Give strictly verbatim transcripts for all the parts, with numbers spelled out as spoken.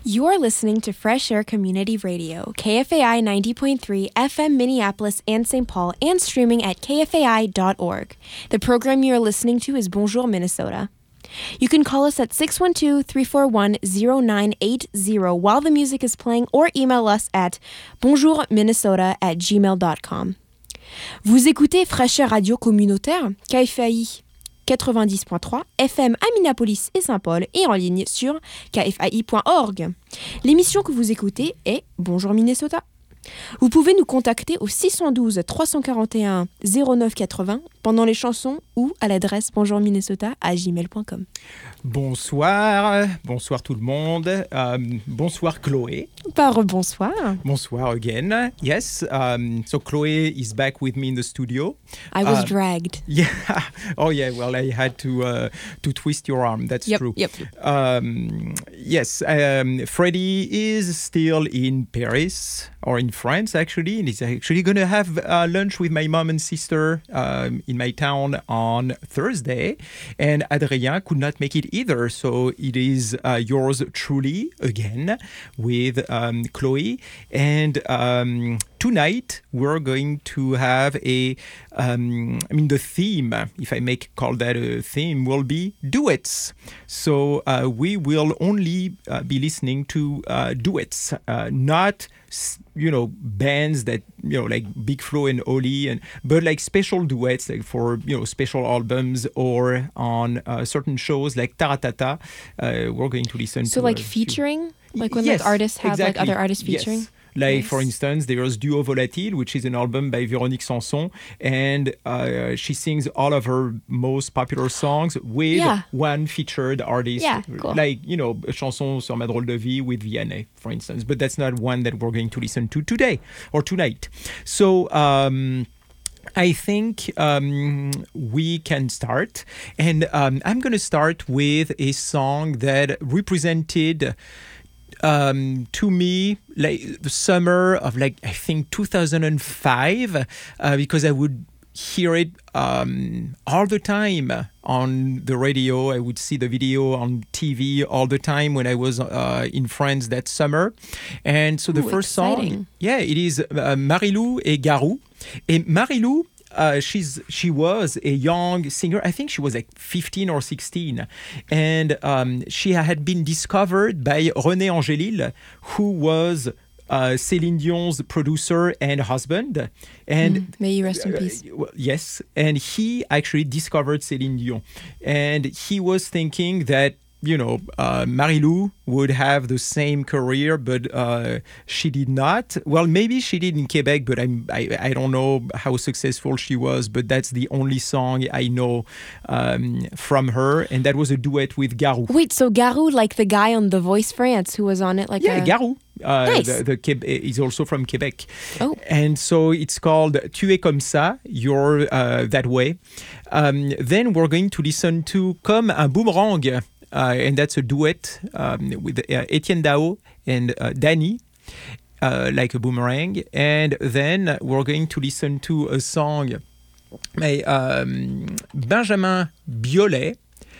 You're listening to Fresh Air Community Radio, K F A I ninety point three F M Minneapolis and Saint Paul, and streaming at K F A I dot org. The program you're listening to is Bonjour Minnesota. You can call us at six one two, three four one, zero nine eight zero while the music is playing, or email us at bonjourminnesota at gmail dot com. Vous écoutez Fresh Air Radio Communautaire, K F A I quatre-vingt-dix point trois F M à Minneapolis et Saint-Paul et en ligne sur K F A I point org. L'émission que vous écoutez est Bonjour Minnesota. Vous pouvez nous contacter au six un deux, trois quatre un, zéro neuf quatre-vingts pendant les chansons ou à l'adresse bonjourminnesota à gmail point com. Bonsoir, bonsoir tout le monde. Um, bonsoir Chloé. Par bonsoir. Bonsoir again. Yes, um, so Chloé is back with me in the studio. I was uh, dragged. Yeah. Oh yeah. Well, I had to uh, to twist your arm. That's yep, true. Yep. Um, yes. Um, Freddie is still in Paris or in France actually, and he's actually going to have uh, lunch with my mom and sister um, in my town on Thursday. And Adrien could not make it either, so it is uh, yours truly again with um, Chloe. And um, tonight we're going to have a, um, I mean the theme, if I may call that a theme, will be duets. So uh, we will only uh, be listening to uh, duets, uh, not you know bands that you know like Big Flo and Oli, and but like special duets like for you know special albums or on uh, certain shows like Taratata. Uh, we're going to listen so to like a featuring few. like when yes, like artists have exactly. like other artists featuring. Yes. Like, nice. For instance, there's Duo Volatile, which is an album by Véronique Sanson, and uh, she sings all of her most popular songs with yeah. one featured artist. Yeah, cool. Like, you know, Chanson sur ma drôle de vie with Vianney, for instance. But that's not one that we're going to listen to today or tonight. So, um... I think um, we can start. And um, I'm going to start with a song that represented Um, to me, like the summer of like I think two thousand five, uh, because I would hear it um, all the time on the radio. I would see the video on T V all the time when I was uh, in France that summer. And so the Ooh, first exciting. song, yeah, it is uh, Marilou et Garou. And Marilou, Uh, she's she was a young singer. I think she was like fifteen or sixteen, and um, she had been discovered by René Angélil, who was uh, Céline Dion's producer and husband. And mm, may you rest in peace. Uh, yes, and he actually discovered Céline Dion, and he was thinking that you know uh, Marilou would have the same career, but uh, she did not. Well, maybe she did in Quebec, but I'm, I I don't know how successful she was. But that's the only song I know um, from her, and that was a duet with Garou. Wait, so Garou, like the guy on The Voice France who was on it, like yeah, a... Garou. Uh, nice. The, the Quebec, he's also from Quebec. Oh. And so it's called Tu es comme ça, You're uh, That Way. Um, then we're going to listen to Comme un boomerang. Uh, and that's a duet um, with uh, Etienne Dao and uh, Danny, uh, like a boomerang. And then we're going to listen to a song by um, Benjamin Biolay,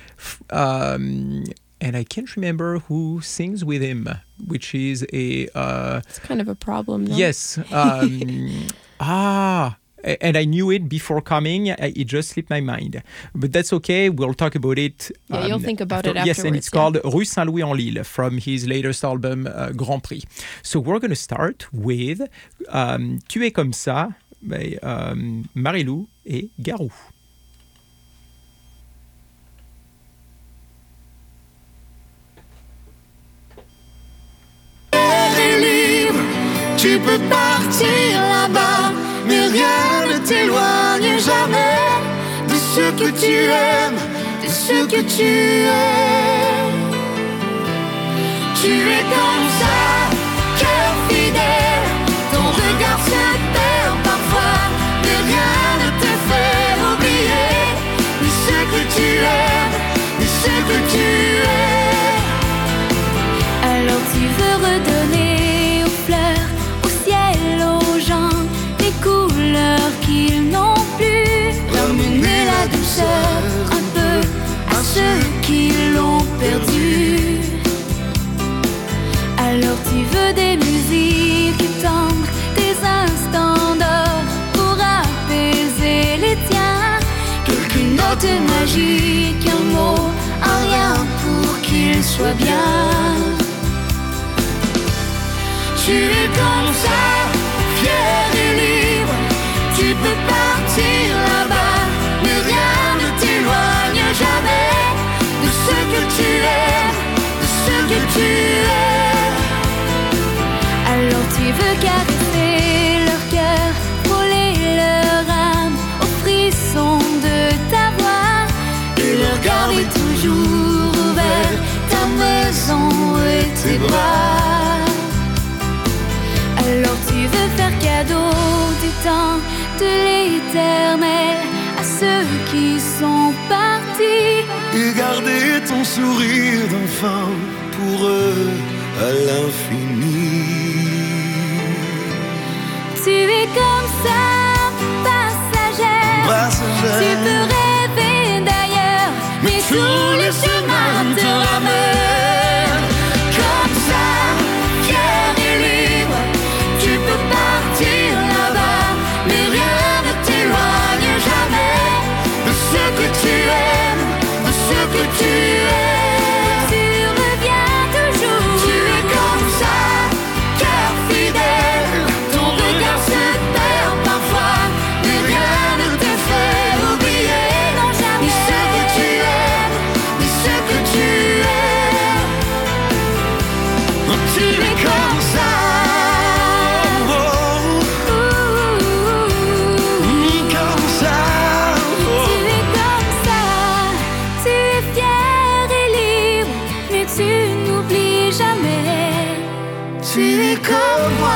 um, and I can't remember who sings with him, which is a... Uh, it's kind of a problem, no? Yes. Um, ah... And I knew it before coming. It just slipped my mind. But that's okay. We'll talk about it. Yeah, um, you'll think about after, it afterwards. Yes, and it's yeah. called Rue Saint-Louis-en-Lille from his latest album, uh, Grand Prix. So we're going to start with um, Tu es comme ça by um, Marilou et Garou. Tu peux partir là-bas, mais rien ne t'éloigne jamais de ce que tu aimes, de ce que tu es. Tu es comme ça, cœur fidèle, ton regard se perd parfois, mais rien ne te fait oublier ni ce que tu aimes, ni ce que tu es. Alors tu veux redonner aux fleurs, au ciel, aux gens, les couleurs qu'ils n'ont plus. Ramener la douceur un peu à ceux qui l'ont perdu. mot de magie, qu'un mot, un rien pour qu'il soit bien. Tu es comme ça, fier et libre. Tu peux partir là-bas, mais rien ne t'éloigne jamais de ce que tu aimes, de ce que tu es. Alors tu veux caresser leur cœur, frôler leur âme au frisson de ta voix, et leur garder toujours ouvert ta maison et tes bras. Alors tu veux faire cadeau du temps, de l'éternel à ceux qui sont partis, et garder ton sourire d'enfant pour eux à l'infini. Tu es comme ça, passagère, Passagère. Tu peux rêver d'ailleurs, mais tous les chemins te ramènent. Comme ça, fier et libre, tu peux partir là-bas, mais rien ne t'éloigne jamais de ce que tu aimes, de ce que tu es. Tu reviens toujours. Tu es comme ça, cœur fidèle. Ton regard se perd parfois, mais rien ne te fait oublier. Non, jamais. Ni ce que tu aimes, ni ce que tu es. Tu es comme ça. Comme ça, oh. Tu es comme ça, tu es fier et libre, mais tu n'oublies jamais. Tu es comme moi.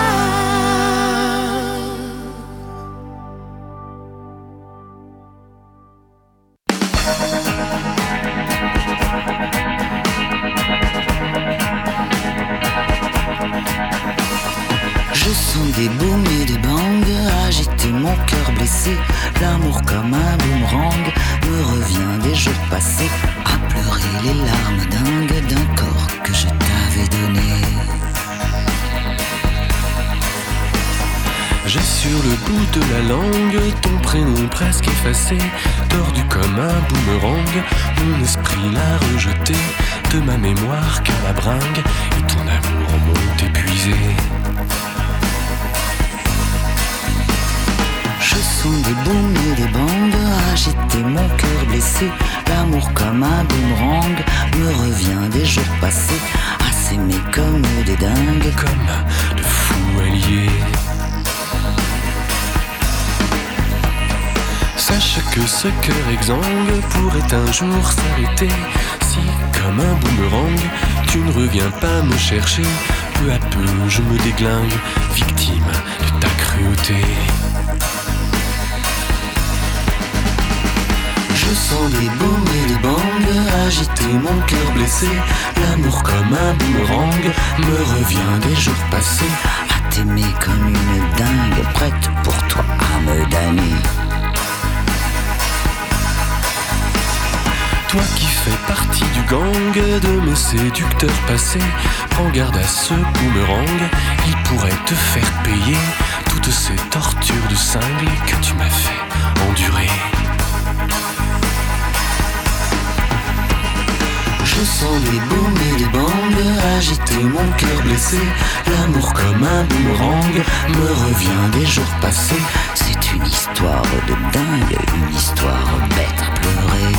Je sens des booms et des bangs agiter mon cœur blessé. L'amour comme un boomerang me revient des jours passés, à pleurer les larmes dingues d'un corps que je t'avais donné. J'ai sur le bout de la langue ton prénom presque effacé, tordu comme un boomerang. Mon esprit l'a rejeté de ma mémoire qu'à la bringue, et ton amour m'ont épuisé. Je sens des booms et des bangs agiter mon cœur blessé. L'amour comme un boomerang me revient des jours passés, à s'aimer comme des dingues, Comme de fous alliés. Sache que ce cœur exsangue pourrait un jour s'arrêter, si, comme un boomerang, tu ne reviens pas me chercher. Peu à peu je me déglingue, victime de ta cruauté. Je sens des booms et des bangs agiter mon cœur blessé. L'amour comme un boomerang Me revient des jours passés, à t'aimer comme une dingue, prête pour toi à me damner. Toi qui fais partie du gang de mes séducteurs passés, prends garde à ce boomerang, il pourrait te faire payer toutes ces tortures de cingle que tu m'as fait endurer. Je sens des booms et des bangs agiter mon cœur blessé. L'amour comme un boomerang me revient des jours passés. C'est une histoire de dingue, une histoire bête à pleurer.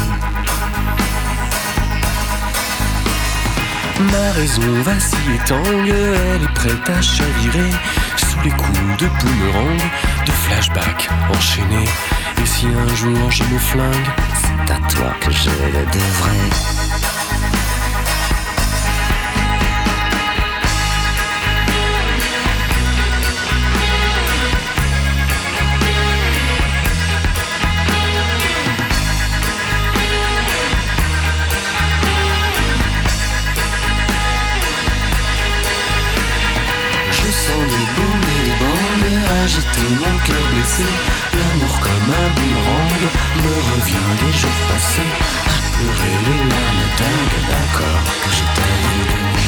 Ma raison vacille et tangue, elle est prête à chavirer sous les coups de boomerang, de flashback enchaînés. Et si un jour je me flingue, C'est à toi que je le devrais. agiter mon cœur blessé. L'amour comme un boomerang me revient des jours passés, à pleurer les larmes dingues d'un corps que je t'avais donné.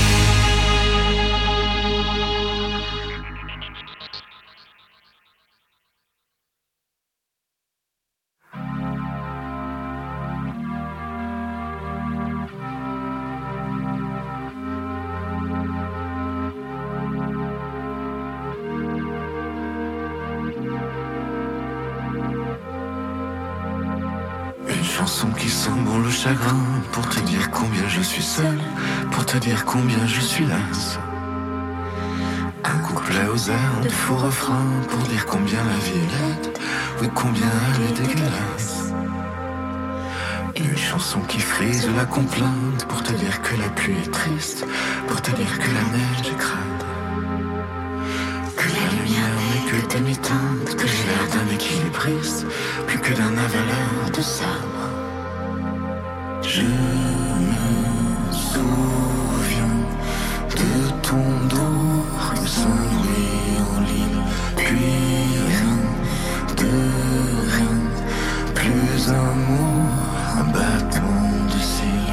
chanson qui sent bon le chagrin, pour te dire combien je suis seul, pour te dire combien je suis lasse. Un couplet aux airs de faux refrain, pour dire combien la vie est laide, oui combien elle est dégueulasse. Une chanson qui frise la complainte, pour te dire que la pluie est triste, pour te dire que la neige est crade, que la lumière n'est que demi-teinte, que j'ai l'air d'un équilibriste, plus que d'un avaleur de sabre. Je me souviens de ton dos, rue Saint-Louis en Lille, puis rien, de rien, plus un mot, un battement de cils.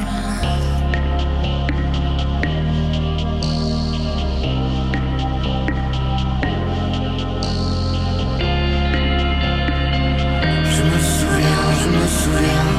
Je me souviens, je me souviens,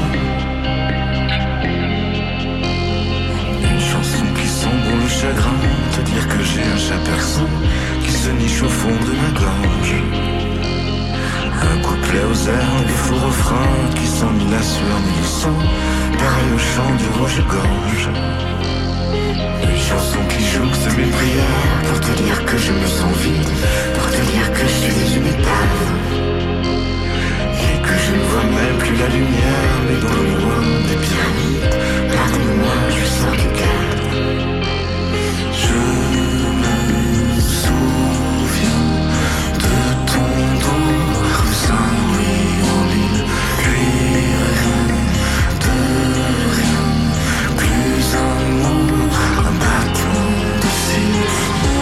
une chanson qui sent bon le chagrin, te dire que j'ai un chat persan qui se niche au fond de ma gorge. Un couplet aux airs, des faux refrains qui sent ni la sueur ni le sang, pareil au chant du rouge-gorge. Une chanson qui jouxte mes prières, pour te dire que je me sens vide, pour te dire que je suis une épave, et que je ne vois même plus la lumière, mais dans le loin des pyramides, pardonne-moi, je sors du cadre. Je me souviens de ton dos, rue Saint-Louis en Lille, puis rien, de rien, plus un mot, un battement de cils.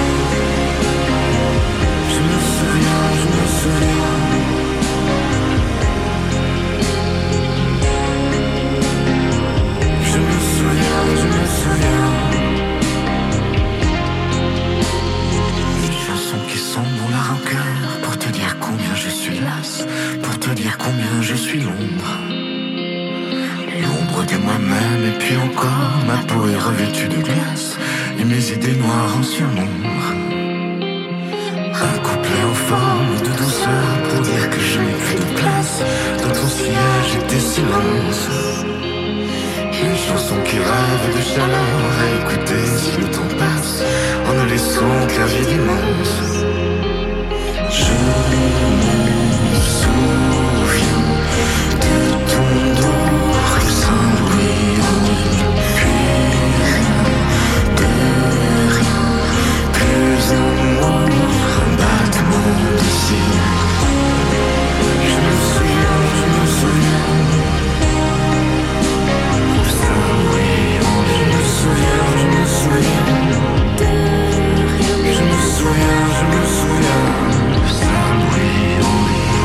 Je me souviens, je me souviens, je me souviens, je me souviens. Une chanson qui sent bon la rancœur, pour te dire combien je suis lasse, pour te dire combien je suis l'ombre. L'ombre de moi-même, et puis encore, ma peau est revêtue de glace, et mes idées noires en surnombre. Un couplet en forme de douceur, pour dire que je n'ai plus de place dans ton sillage et tes silences. Une chanson qui rêve de chaleur, à écouter si le temps passe, en ne laissant qu'un vide immense. Je me souviens de ton dos, rue Saint-Louis en Lille, puis rien, de rien, plus un mot, un battement de cils. Je me souviens, je me souviens, rue Saint-Louis en Lille, je me souviens, je me souviens, je me souviens, je me souviens, rue Saint-Louis en Lille.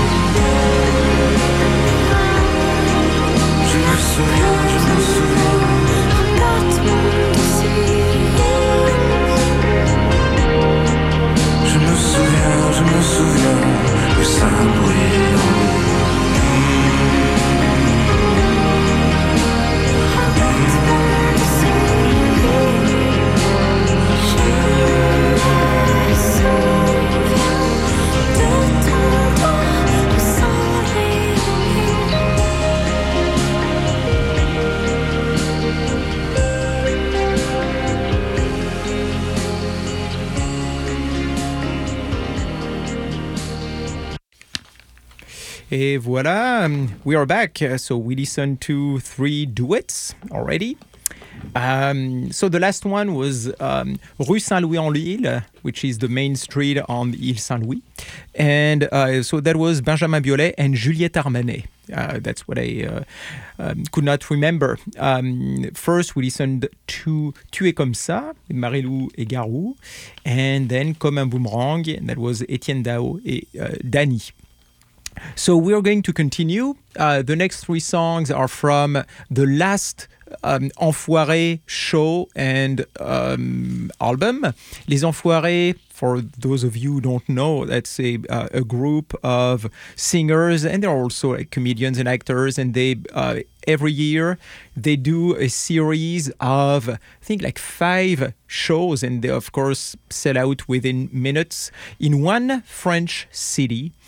Je me souviens, je me souviens, un battement de cils. Je me souviens, je me souviens, rue Saint-Louis en Lille. Et voilà, um, we are back. Uh, So we listened to three duets already. Um, so the last one was um, Rue Saint-Louis-en-Lille, which is the main street on Ile Saint-Louis. And uh, so that was Benjamin Biolay and Juliette Armanet. Uh, that's what I uh, um, could not remember. Um, first, we listened to Tu es comme ça, with Marilou et Garou. And then Comme un boomerang, and that was Étienne Dao et uh, Dany. So we are going to continue. Uh, the next three songs are from the last um, Enfoirés show and um, album. Les Enfoirés, for those of you who don't know, that's a uh, a group of singers, and they're also like, comedians and actors, and they uh, every year they do a series of I think like five shows, and they of course sell out within minutes in one French city.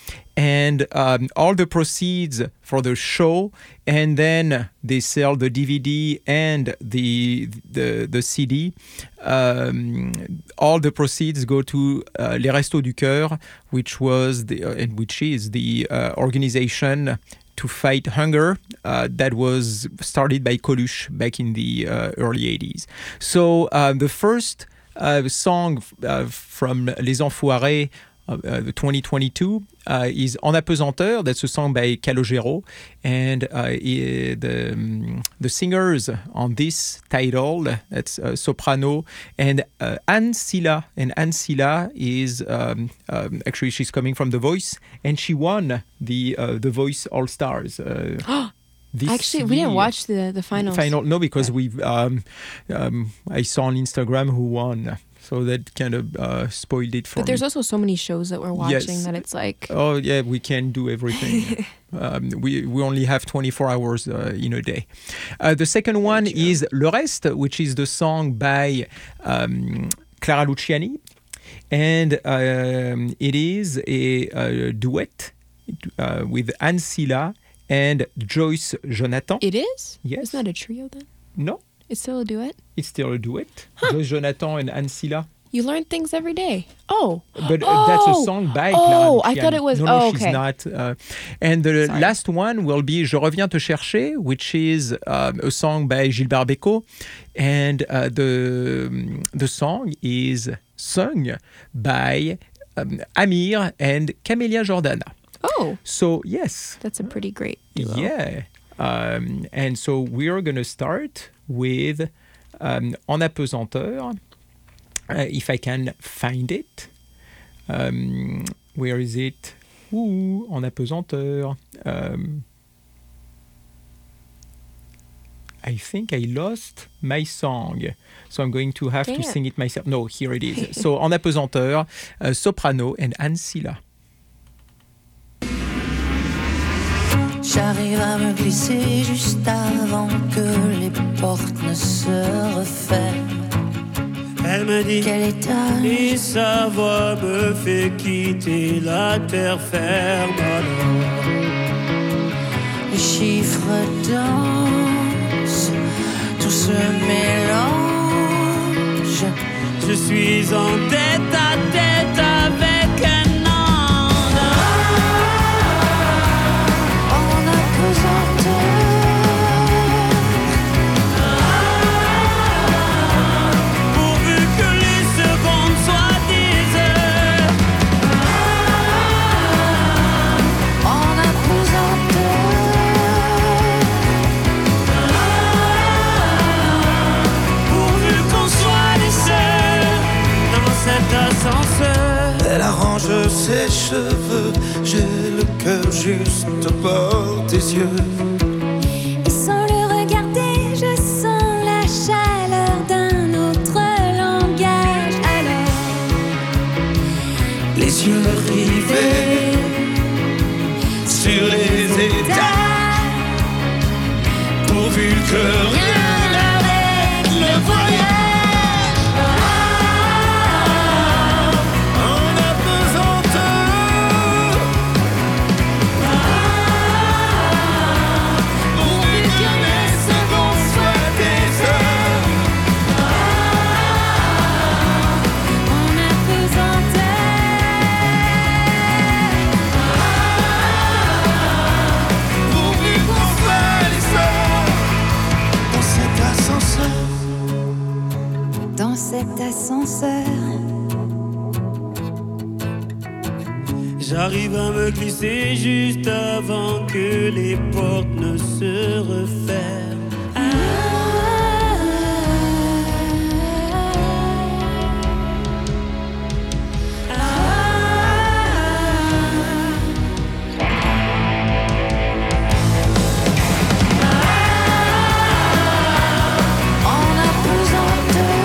and um, all the proceeds for the show, and then they sell the D V D and the the, the C D. Um, all the proceeds go to uh, Les Restos du Cœur, which was the uh, and which is the uh, organization to fight hunger uh, that was started by Coluche back in the uh, early eighties. So uh, the first uh, song uh, from Les Enfoirés, Uh, uh, twenty twenty-two uh, is En Apesanteur. That's a song by Calogero, and uh, i- the um, the singers on this title, that's uh, soprano and uh, Anne Silla. And Anne Silla is um, um, actually she's coming from The Voice, and she won the uh, The Voice All Stars. Uh, this Actually, we didn't year. watch the the finals. Final, no, because we've um, um, I saw on Instagram who won. So that kind of uh, spoiled it for But there's me. also so many shows that we're watching Yes. that it's like, Oh yeah, we can do everything. um, we we only have twenty-four hours uh, in a day. Uh, the second one is Le Reste, which is the song by um, Clara Luciani, and um, it is a, a duet uh, with Anne Silla and Joyce Jonathan. it is? Yes. Isn't that a trio then? No, It's still a duet? it's still a duet. Joyce Jonathan and Anne Silla. You learn things every day. Oh. But uh, that's a Oh! song by Oh, Clara I Luciani. thought it was- No, no, oh, she's okay. not. Uh, and the Sorry. last one will be Je reviens te chercher, which is um, a song by Gilbert Bécaud. And uh, the, the song is sung by um, Amir and Camélia Jordana. Oh, So, yes. that's a pretty great duo. Yeah. Um, and so we're going to start with um, En Apesanteur, uh, if I can find it. Um, where is it? Ooh, En Apesanteur. Um, I think I lost my song. So I'm going to have Dang to it. sing it myself. No, here it is. So En Apesanteur, uh, soprano and Anne Silla. J'arrive à me glisser juste avant que les portes ne se referment. Elle me dit Quel étage et sa voix me fait quitter la terre ferme. Alors les chiffres dansent, tout se mélange. je suis en tête à tête avec un âne. En apesanteur, Pourvu que les secondes soient des heures. en apesanteur, Pourvu qu'on soit des sœurs dans cet ascenseur. Elle arrange ses cheveux, j'ai le cœur juste au bord des yeux. Et sans le regarder, je sens la chaleur d'un autre langage. Alors, Les yeux rivés sur les étages, pourvu que rien n'arrête le voyage. En apesanteur, pourvu que les secondes soient des heures. en apesanteur, Pourvu qu'on soit les seuls dans cet ascenseur. dans cet ascenseur. J'arrive à me glisser juste avant que les portes ne se referment. en apesanteur,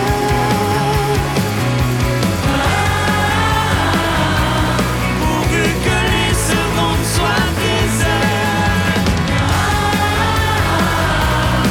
Pourvu que les secondes soient des heures.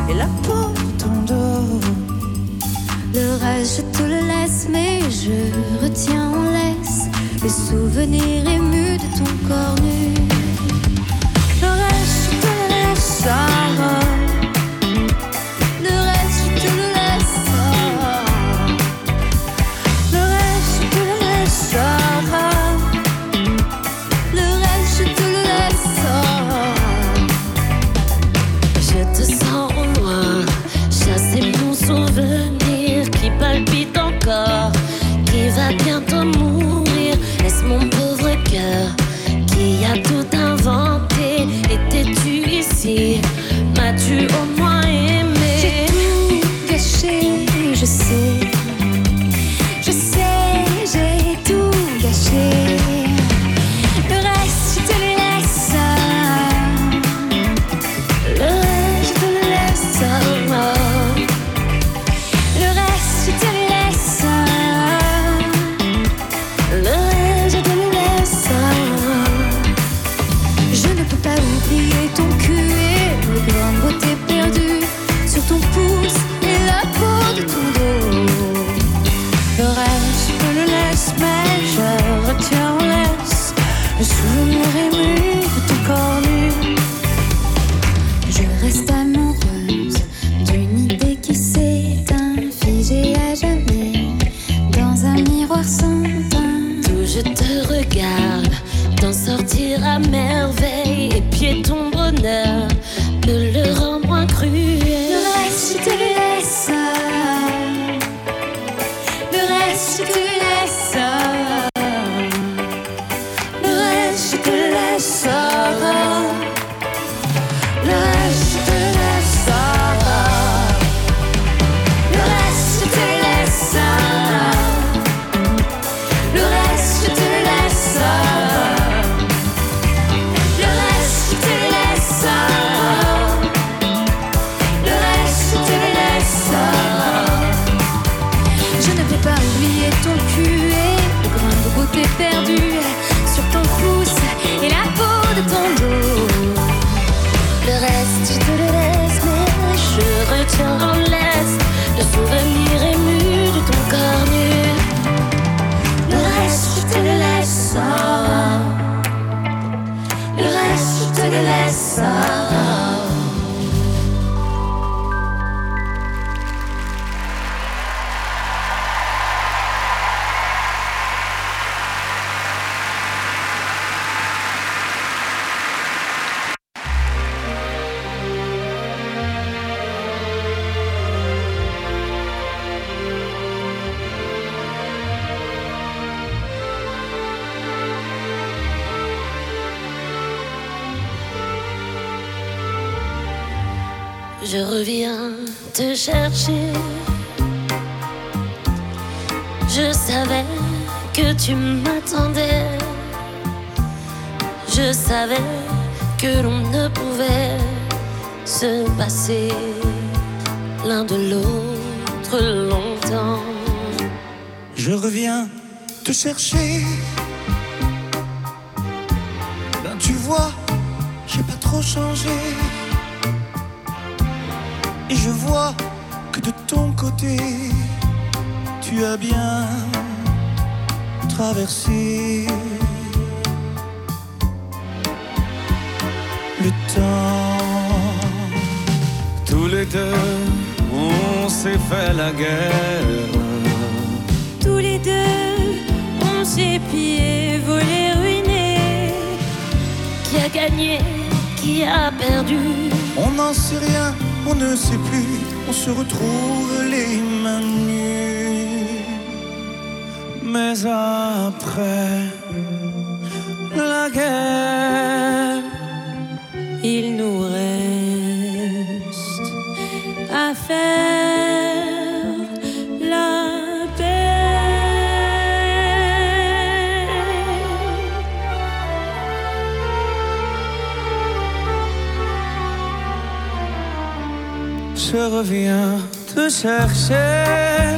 et la peau de ton dos. Le reste je te le laisse, mais je retiens en laisse les souvenirs émus de ton corps nu. Le reste je te le laisse, Sarah. Le reste je te le laisse, Sarah. Le reste je te le laisse, Sarah. Le reste je te le laisse, Sarah. Je te sens au loin, chasser mon souvenir qui palpite encore, qui va bientôt mourir. Laisse mon pauvre cœur qui a tout inventé. Étais-tu ici? M'as-tu au moins aimé? J'ai tout gâché, je sais. Je sais, j'ai tout gâché. Le reste, je te le laisse. Le reste, je te le laisse. Le reste, je te le laisse. Le reste, je te le laisse. Je ne peux pas oublier ton cul et le grain de beauté perdu sur ton pouce et la peau de ton dos. Le reste, je te le laisse, mais je retiens en laisse le souvenir ému de ton corps nu. Je reste amoureuse d'une idée qui s'éteint, figée à jamais dans un miroir sans teint. D'où je te regarde, d'en sortir à merveille, épier ton bonheur, de le rendre moins cruel. Le reste, je te le laisse. Le reste, je te le laisse. Le reste, je te le laisse. Le reste, je te le laisse. Le reste, je te le laisse. Le reste, je te le laisse. Le reste, je te le laisse. Le reste, je te le laisse. Je ne peux pas oublier ton cul et le grain de beauté perdu sur ton pouce et la peau de ton dos. Le reste, je te le laisse, mais je retiens en laisse le souvenir ému de ton corps nu. Le reste, je te le laisse. Le reste, je te le laisse. Je reviens te chercher. Je savais que tu m'attendais. Je savais que l'on ne pouvait se passer l'un de l'autre longtemps. Je reviens te chercher. Ben tu vois, j'ai pas trop changé. Et je vois que de ton côté, tu as bien traversé le temps. Tous les deux, on s'est fait la guerre. Tous les deux, on s'est pillé, volé, ruiné. Qui a gagné, qui a perdu? On n'en sait rien, on ne sait plus. On se retrouve les mains nues. Mais après la guerre, il nous reste à faire la paix. je reviens te chercher,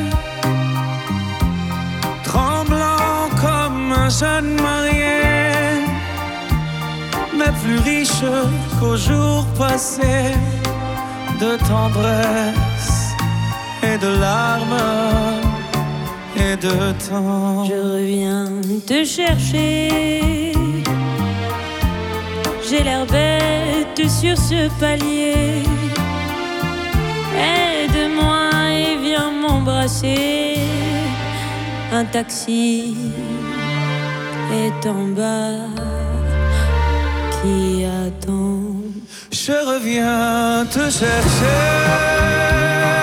tremblant comme un jeune marié, mais plus riche qu'au jour passé, de tendresse et de larmes et de temps. Je reviens te chercher. J'ai l'air bête sur ce palier. Aide-moi et viens m'embrasser. Un taxi est en bas qui attend. Je reviens te chercher.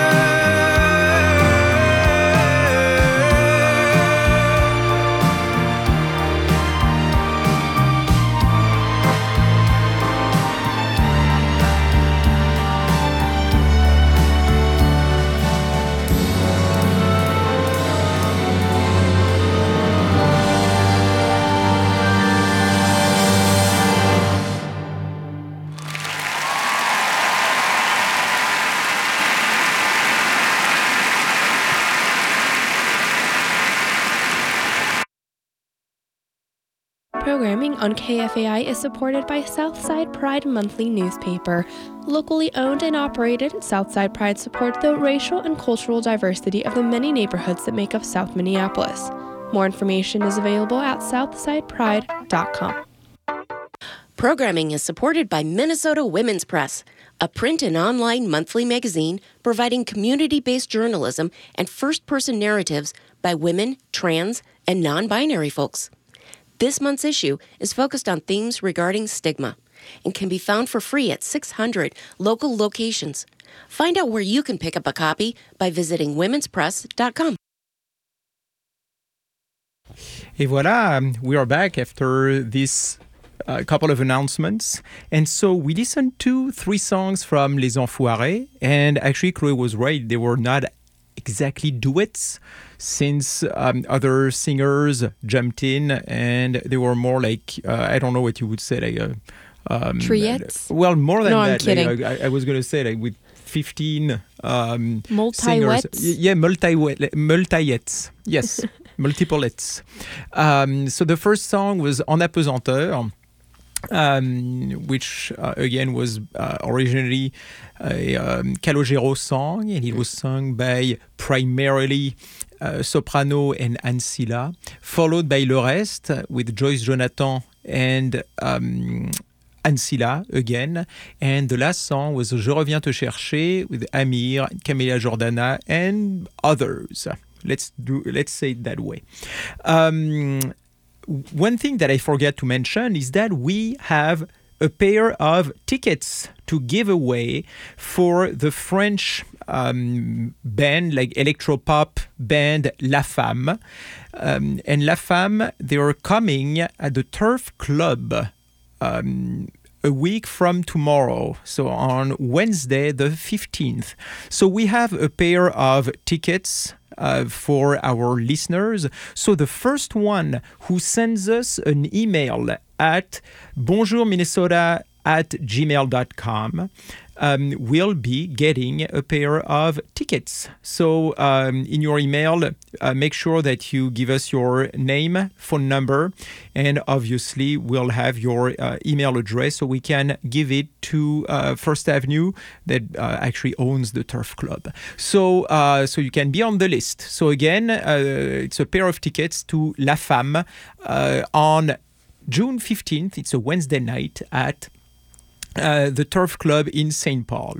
Programming on K F A I is supported by Southside Pride Monthly newspaper. Locally owned and operated, Southside Pride supports the racial and cultural diversity of the many neighborhoods that make up South Minneapolis. More information is available at southside pride dot com. Programming is supported by Minnesota Women's Press, a print and online monthly magazine providing community-based journalism and first-person narratives by women, trans, and non-binary folks. This month's issue is focused on themes regarding stigma and can be found for free at six hundred local locations. Find out where you can pick up a copy by visiting womens press dot com. Et voilà, we are back after this uh, couple of announcements. And so we listened to three songs from Les Enfoirés. And actually, Chloe was right. They were not exactly duets, since um, other singers jumped in and they were more like, uh, I don't know what you would say, like uh, um, Triettes? Well, more than no, that. I'm kidding. Like, I, I was going to say, like, with fifteen um, Multi-wets? singers. Yeah, multi multi-ettes. Yes, multiple-ettes. Um, so the first song was En Apesanteur, um, which, uh, again, was uh, originally a um, Calogero song, and it was sung by primarily uh, soprano and Ancilla, followed by Le Reste with Joyce Jonathan and um, Ancilla again. And the last song was Je reviens te chercher with Amir, Camélia Jordana, and others. Let's do. Let's say it that way. Um, one thing that I forgot to mention is that we have a pair of tickets to give away for the French um, band, like electropop band La Femme. Um, and La Femme, they are coming at the Turf Club um, a week from tomorrow, so on Wednesday the fifteenth. So we have a pair of tickets uh, for our listeners. So the first one who sends us an email at bonjourminnesota at gmail dot com um, will be getting a pair of tickets. So um, in your email, uh, make sure that you give us your name, phone number, and obviously we'll have your uh, email address so we can give it to uh, First Avenue that uh, actually owns the Turf Club. So, uh, so you can be on the list. So again, uh, it's a pair of tickets to La Femme uh, on June fifteenth. It's a Wednesday night at uh, the Turf Club in Saint Paul.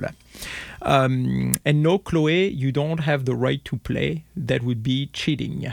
Um, and no, Chloe, you don't have the right to play. That would be cheating.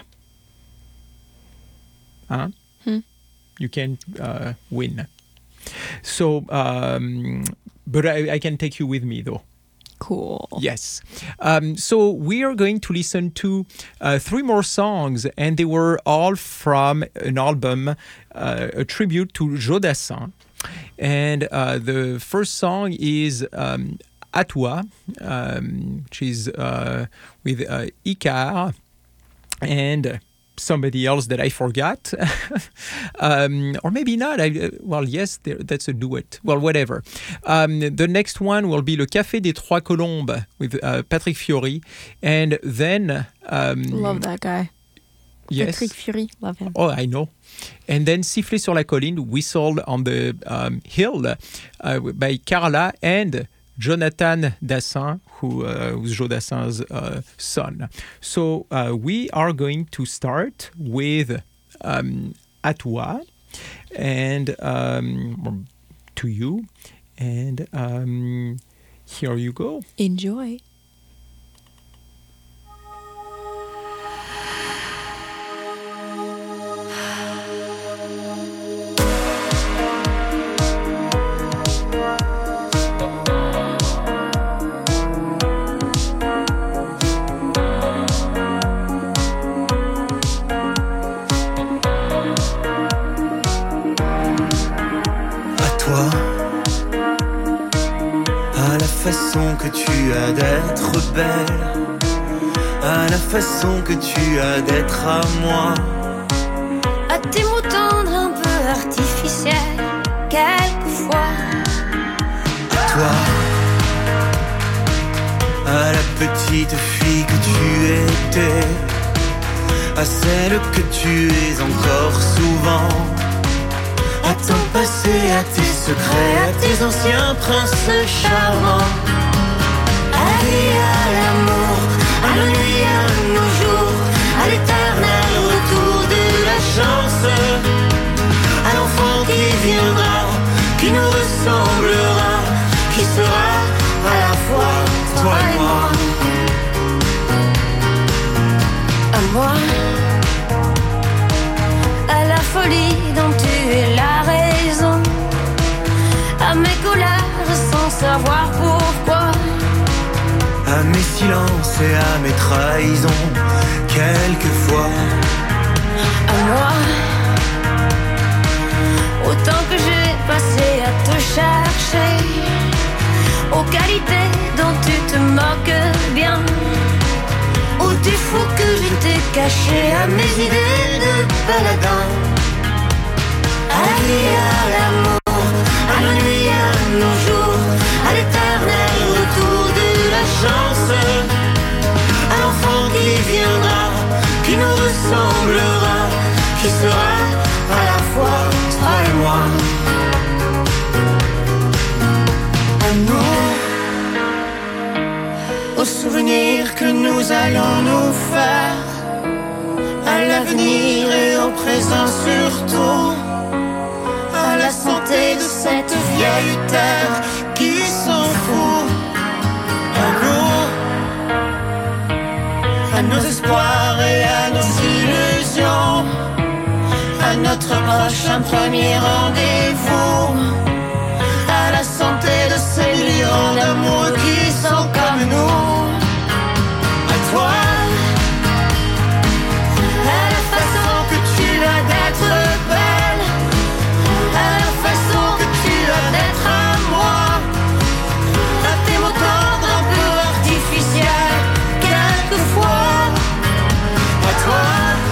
Huh? Hmm. You can't uh, win. So, um, but I, I can take you with me, though. Cool. Yes. Um, so we are going to listen to uh, three more songs, and they were all from an album, uh, a tribute to Joe Dassin. And uh, the first song is um, À toi, um, which is uh, with uh, Icar and somebody else that I forgot. um, or maybe not. I, well, yes, there, that's a duet. Well, whatever. Um, the next one will be Le Café des Trois Colombes with uh, Patrick Fiori. And then... Um, Love that guy. Yes. Patrick Fiori. Love him. Oh, I know. And then Siffler sur la colline, Whistle on the um, Hill uh, by Carla and Jonathan Dassin, who uh, who's Joe Dassin's uh, son. So uh, we are going to start with um, À toi, and um, to you, and um, here you go. Enjoy. Façon que tu as d'être belle, à la façon que tu as d'être à moi, à tes mots tendres un peu artificiels, quelquefois. À toi, à la petite fille que tu étais, à celle que tu es encore souvent, à ton passé, à tes secrets, à tes anciens princes charmants, à la vie, à l'amour, à nos nuits, à nos jours, à l'éternel retour de la chance, à l'enfant qui viendra, qui nous ressemblera, qui sera à la fois toi et moi. À moi, à la folie dont tu es la raison, à mes colères sans savoir pourquoi, à mes silences et à mes trahisons, quelquefois. À moi, autant que j'ai passé à te chercher, aux qualités dont tu te moques bien, aux défauts que je t'ai cachés, à mes idées de paladin, à la vie, à l'amour, à nos nuits, à nos jours, à l'éternel retour de la chance, à l'enfant qui viendra, qui nous ressemblera, qui sera à la fois toi et moi. À nous, aux souvenirs que nous allons nous faire, à l'avenir et au présent surtout, à la santé de cette vieille terre qui s'en fout. À nous, à nos espoirs et à nos illusions, à notre prochain premier rendez-vous, à la santé de ces millions d'amour qui sont comme nous. À toi, à la façon que tu as d'être belle, à la façon que tu as d'être à moi, à tes mots tendres un peu artificiels, quelquefois. À toi,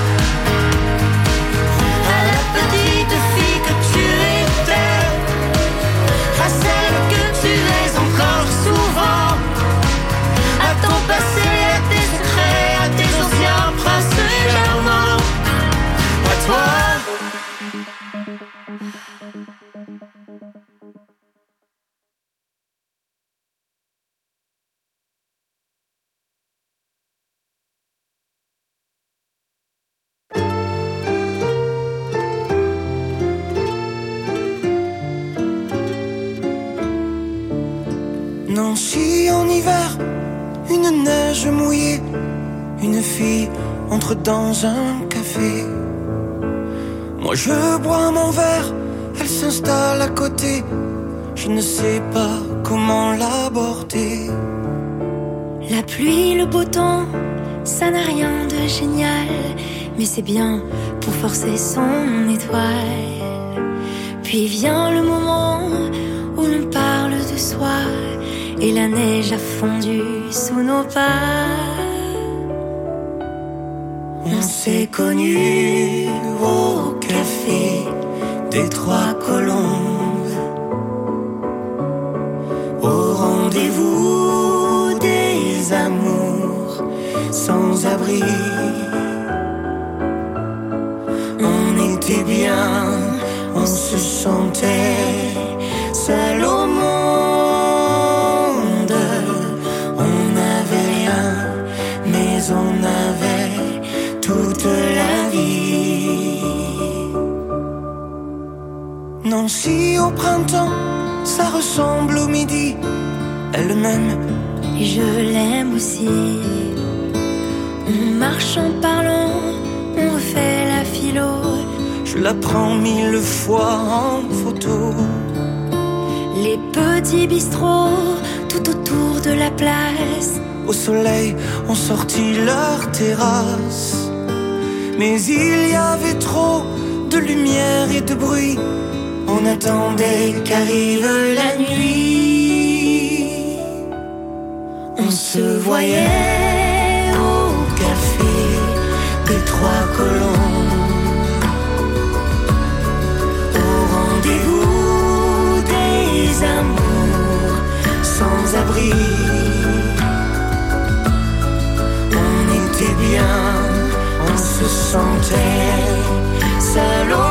à la petite fille que tu étais, à celle que tu es encore souvent, à ton passé, à tes secrets, à tes anciens princes charmants. À toi. Nancy en hiver, une neige mouillée, une fille entre dans un café. Moi je bois mon verre, elle s'installe à côté, je ne sais pas comment l'aborder. La pluie, le beau temps, ça n'a rien de génial, mais c'est bien pour forcer son étoile. Puis vient le moment où l'on parle de soi, et la neige a fondu sous nos pas. On s'est connus au café des Trois Colombes, au rendez-vous des amours sans abri. On était bien, on se sentait seul au monde. Nancy au printemps, ça ressemble au midi. Elle m'aime et je l'aime aussi. On marche en parlant, on refait la philo. Je la prends mille fois en photo. Les petits bistrots tout autour de la place, au soleil ont sorti leur terrasse. Mais il y avait trop de lumière et de bruit. On attendait qu'arrive la nuit. On se voyait au café des Trois Colombes, au rendez-vous des amours sans abri. On était bien, on se sentait seul au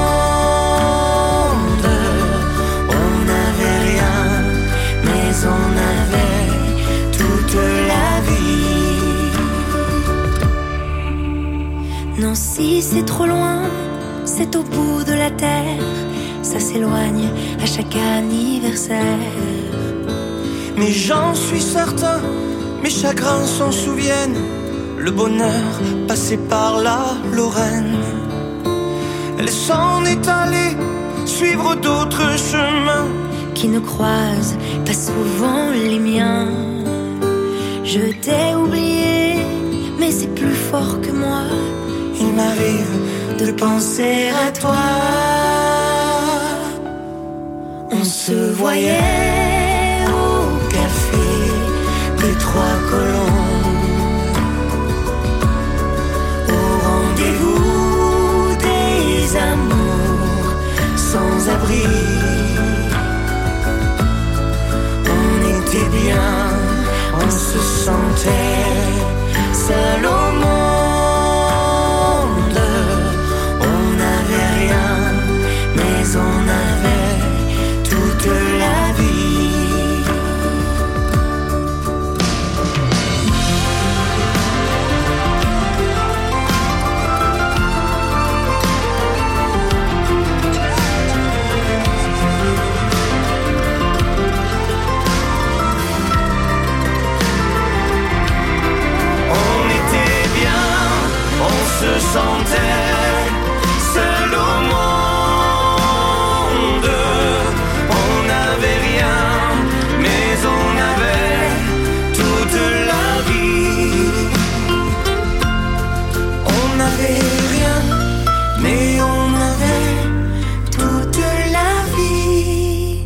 monde. On n'avait rien, mais on avait toute la vie. Nancy, c'est trop loin, c'est au bout de la terre. Ça s'éloigne à chaque anniversaire. Mais j'en suis certain, mes chagrins s'en souviennent. Le bonheur passé par la Lorraine. Elle s'en est allée suivre d'autres chemins qui ne croisent pas souvent les miens. Je t'ai oublié, mais c'est plus fort que moi. Il m'arrive de penser à toi. On se voyait au café des Trois Colombes, au rendez-vous des amours sans abri. On était bien, on se sentait seul au monde. On n'avait rien, mais on avait toute la vie. On était bien, on se sentait seul au monde. On n'avait rien, mais on avait toute la vie. On n'avait rien, mais on avait toute la vie.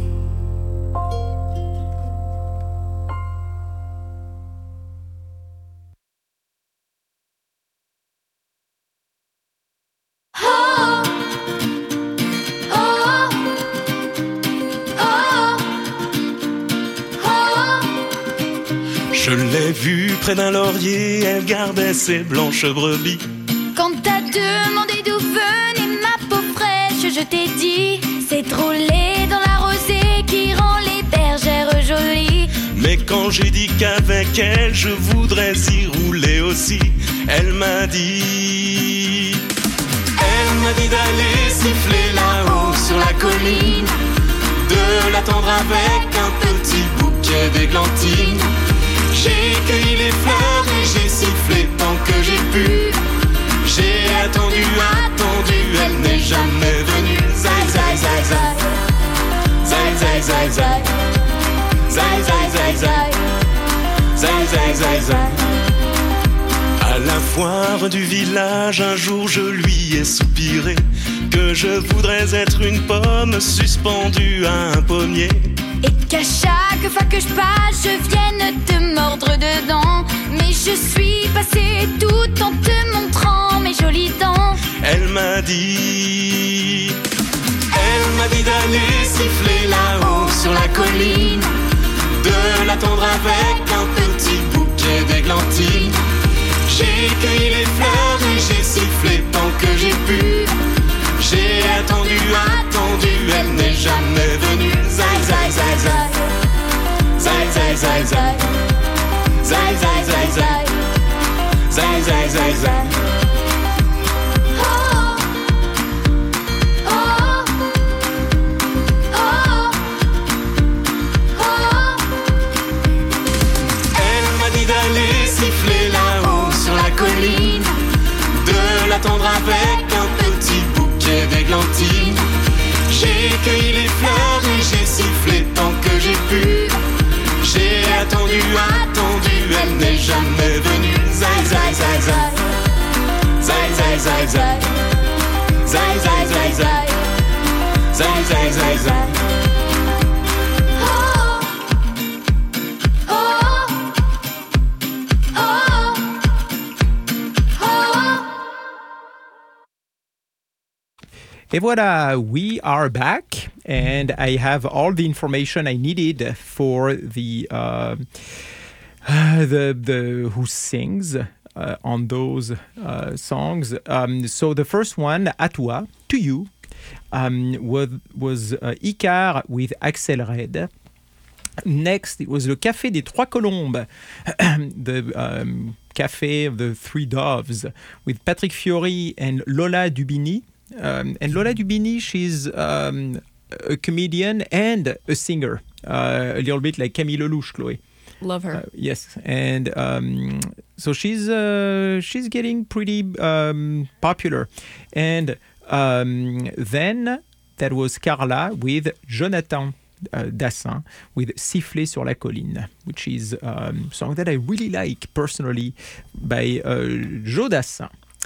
Je l'ai vue près d'un laurier, elle gardait ses blanches brebis. Quand t'as demandé d'où venait ma peau fraîche, je t'ai dit, c'est trop laid dans la rosée qui rend les bergères jolies. Mais quand j'ai dit qu'avec elle je voudrais y rouler aussi, elle m'a dit, elle m'a dit d'aller siffler là-haut sur la colline, de l'attendre avec un petit bouquet d'églantines. J'ai cueilli les fleurs et j'ai sifflé tant que j'ai pu. J'ai attendu, attendu, elle n'est jamais venue. Zai, zai, zai, zai. Zai, zai, zai, zai. Zai, zai, zai, zai. Zai, zai, zai, zai. À la foire du village, un jour je lui ai soupiré que je voudrais être une pomme suspendue à un pommier. Et qu'à chaque fois que je passe, je vienne te mordre dedans. Mais je suis passée tout en te montrant mes jolies dents. Elle m'a dit, elle m'a dit d'aller siffler là-haut sur la colline, de l'attendre avec un petit bouquet d'églantines. J'ai cueilli les fleurs et j'ai sifflé tant que j'ai pu. J'ai attendu, attendu, elle n'est jamais venue. Zai, zai, zai, zai. Zai, zai, zai, zai. Zai, zai, zai, zai. Zai, zai, zai, zai. Oh, oh, J'ai cueilli les fleurs et j'ai sifflé tant que j'ai pu. J'ai attendu, attendu, elle n'est jamais venue. Zai, zai, zai, zai. Zai, zai, zai, zai. Zai, zai, zai, zai. Zai, zai, zai, zai. Et voilà, we are back, and I have all the information I needed for the uh, the the who sings uh, on those uh, songs. Um, so the first one, À toi, to you, um, was was uh, Icar with Axel Red. Next, it was Le Café des Trois Colombes, the um, Café of the Three Doves, with Patrick Fiori and Lola Dubini. Um, and Lola Dubini, she's um, a comedian and a singer, uh, a little bit like Camille Lelouch, Chloé. Love her. Uh, yes, and um, so she's uh, she's getting pretty um, popular. And um, then that was Carla with Jonathan uh, Dassin with Siffler sur la colline, which is um, a song that I really like personally by uh, Joe Dassin.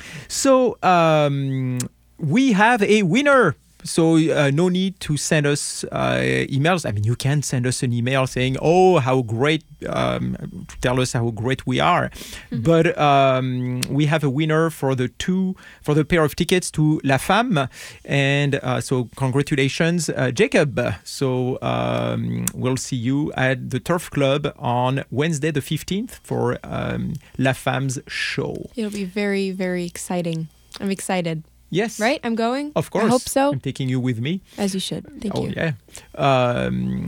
So um, we have a winner. So uh, no need to send us uh, emails. I mean, you can send us an email saying, "Oh, how great!" Um, to tell us how great we are. Mm-hmm. But um, we have a winner for the two for the pair of tickets to La Femme, and uh, so congratulations, uh, Jacob. So um, we'll see you at the Turf Club on Wednesday the fifteenth for um, La Femme's show. It'll be very, very exciting. I'm excited. Yes. Right? I'm going? Of course. I hope so. I'm taking you with me. As you should. Thank oh, you. Oh, yeah. Um,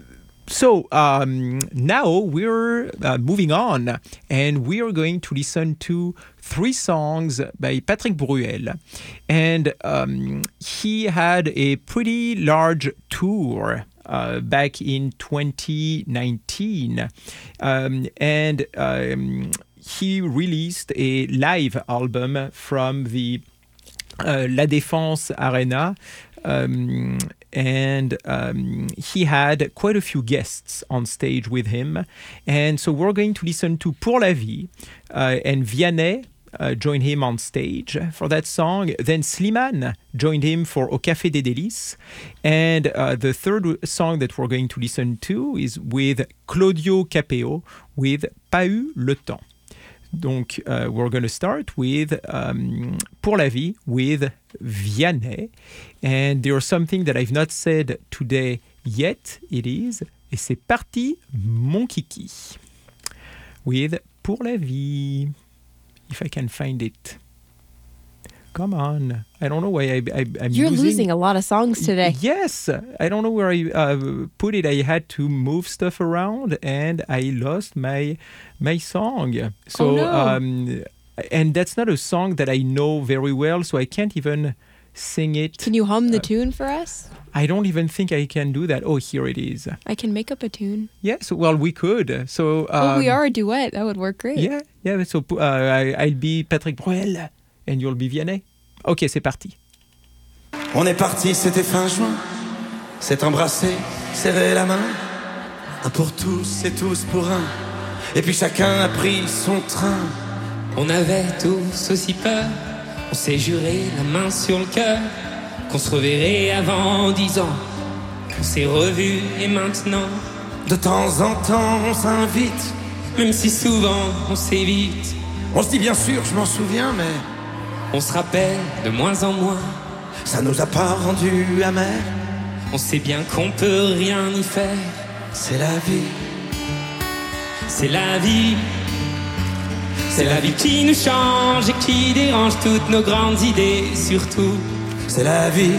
so um, now we're uh, moving on, and we are going to listen to three songs by Patrick Bruel. And um, he had a pretty large tour uh, back in twenty nineteen. Um, and um, he released a live album from the Uh, La Défense Arena, um, and um, he had quite a few guests on stage with him. And so we're going to listen to Pour la Vie, uh, and Vianney uh, joined him on stage for that song. Then Slimane joined him for Au Café des Délices. And uh, the third song that we're going to listen to is with Claudio Capeo with Pas eu le temps. Donc, uh, we're going to start with um, Pour la Vie with Vianney. And there's something that I've not said today yet. It is, et c'est parti, mon kiki. With Pour la Vie. If I can find it. Come on. I don't know why I, I, I'm You're losing. losing a lot of songs today. Yes. I don't know where I uh, put it. I had to move stuff around and I lost my my song. So, oh, no. um, and that's not a song that I know very well, so I can't even sing it. Can you hum the uh, tune for us? I don't even think I can do that. Oh, here it is. I can make up a tune. Yes, well, we could. So, um, well, we are a duet. That would work great. Yeah, yeah. So uh, I, I'll be Patrick Bruel. And you'll be Vianney. Ok, c'est parti. On est parti, c'était fin juin. S'est embrassé, serré la main. Un pour tous et tous pour un. Et puis chacun a pris son train. On avait tous aussi peur. On s'est juré la main sur le cœur qu'on se reverrait avant dix ans. On s'est revus et maintenant de temps en temps on s'invite. Même si souvent on s'évite. On se dit bien sûr, je m'en souviens, mais on se rappelle de moins en moins. Ça nous a pas rendu amers. On sait bien qu'on peut rien y faire. C'est la vie. C'est la vie. C'est la vie qui nous change et qui dérange toutes nos grandes idées, surtout. C'est la vie.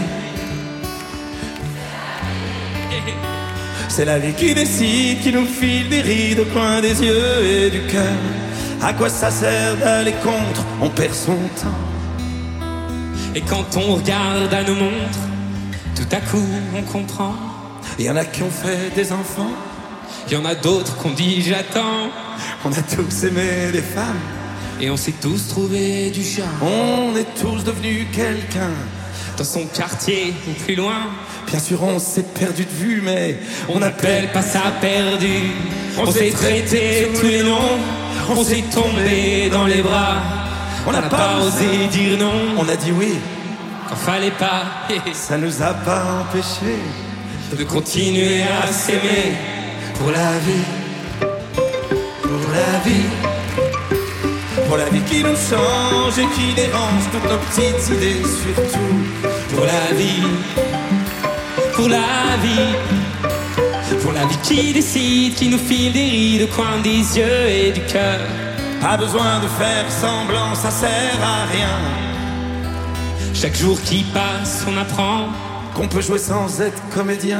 C'est la vie qui décide, qui nous file des rides au coin des yeux et du cœur. À quoi ça sert d'aller contre? On perd son temps. Et quand on regarde à nos montres, tout à coup on comprend. Il y en a qui ont fait des enfants. Il y en a d'autres qu'on dit j'attends. On a tous aimé des femmes. Et on s'est tous trouvé du charme. On est tous devenus quelqu'un. Dans son quartier ou plus loin. Bien sûr on s'est perdu de vue, mais on n'appelle pas ça perdu. On s'est traité tous les noms, on s'est tombé dans les bras. On n'a pas osé dire non, on a dit oui quand fallait pas. Ça nous a pas empêché de continuer à s'aimer pour la vie, pour la vie, pour la vie qui nous change et qui dérange toutes nos petites idées, surtout pour la vie, pour la vie, pour la vie qui décide, qui nous file des rides au coin des yeux et du cœur. Pas besoin de faire semblant, ça sert à rien. Chaque jour qui passe, on apprend qu'on peut jouer sans être comédien.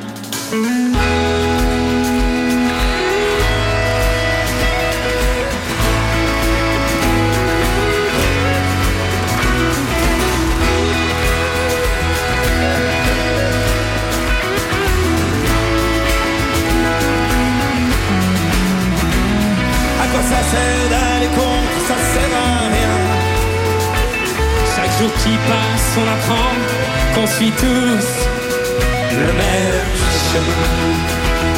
À quoi ça sert d'aller contre, ça sert à rien. Chaque jour qui passe, on apprend qu'on suit tous le même chemin.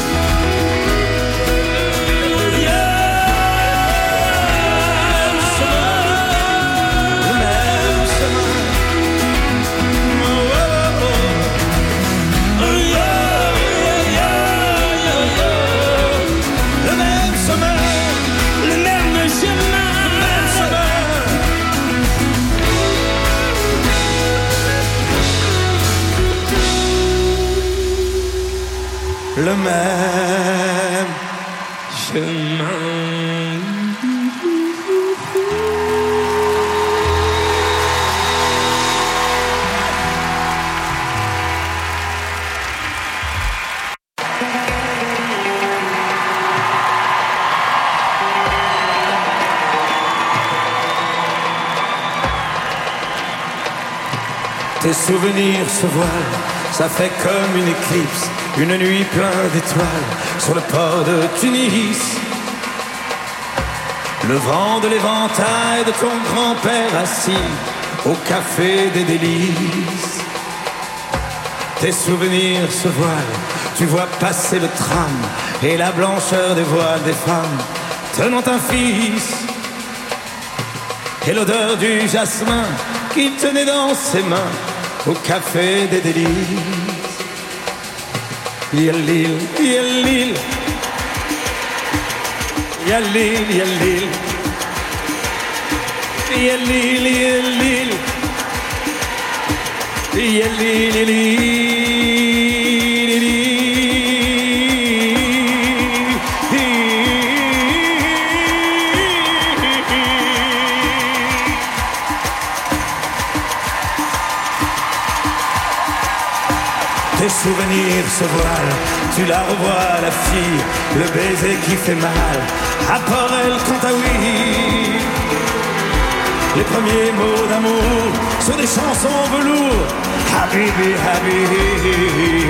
Le même chemin. Tes souvenirs se voilent, ça fait comme une éclipse. Une nuit pleine d'étoiles sur le port de Tunis. Le vent de l'éventail de ton grand-père assis au café des délices. Tes souvenirs se voilent, tu vois passer le tram et la blancheur des voiles des femmes tenant un fils. Et l'odeur du jasmin qu'il tenait dans ses mains au café des délices. Yalil, yalil, yalil, yalil, yalil, yalil, yalil, yalil. Tes souvenirs se voilent, tu la revois la fille, le baiser qui fait mal, à part elle quant à oui. Les premiers mots d'amour sur des chansons velours, Habibi, Habibi.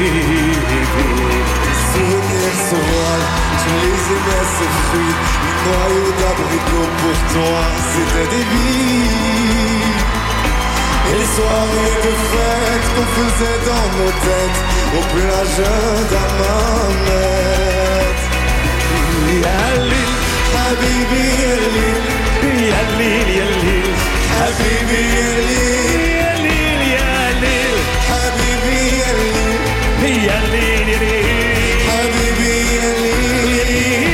Tes souvenirs se voilent, tu les aimais ces fruits, les noyaux d'abricots pour toi, c'était des vies. Et les soirées de fête qu'on faisait dans nos têtes au plage d'Hammamet. Yalil, Habibi, Yalil, Yalil, Yalil, Habibi, Yalil, Yalil, Yalil, Habibi, Yalil, Yalil, Yalil, Habibi, Yalil.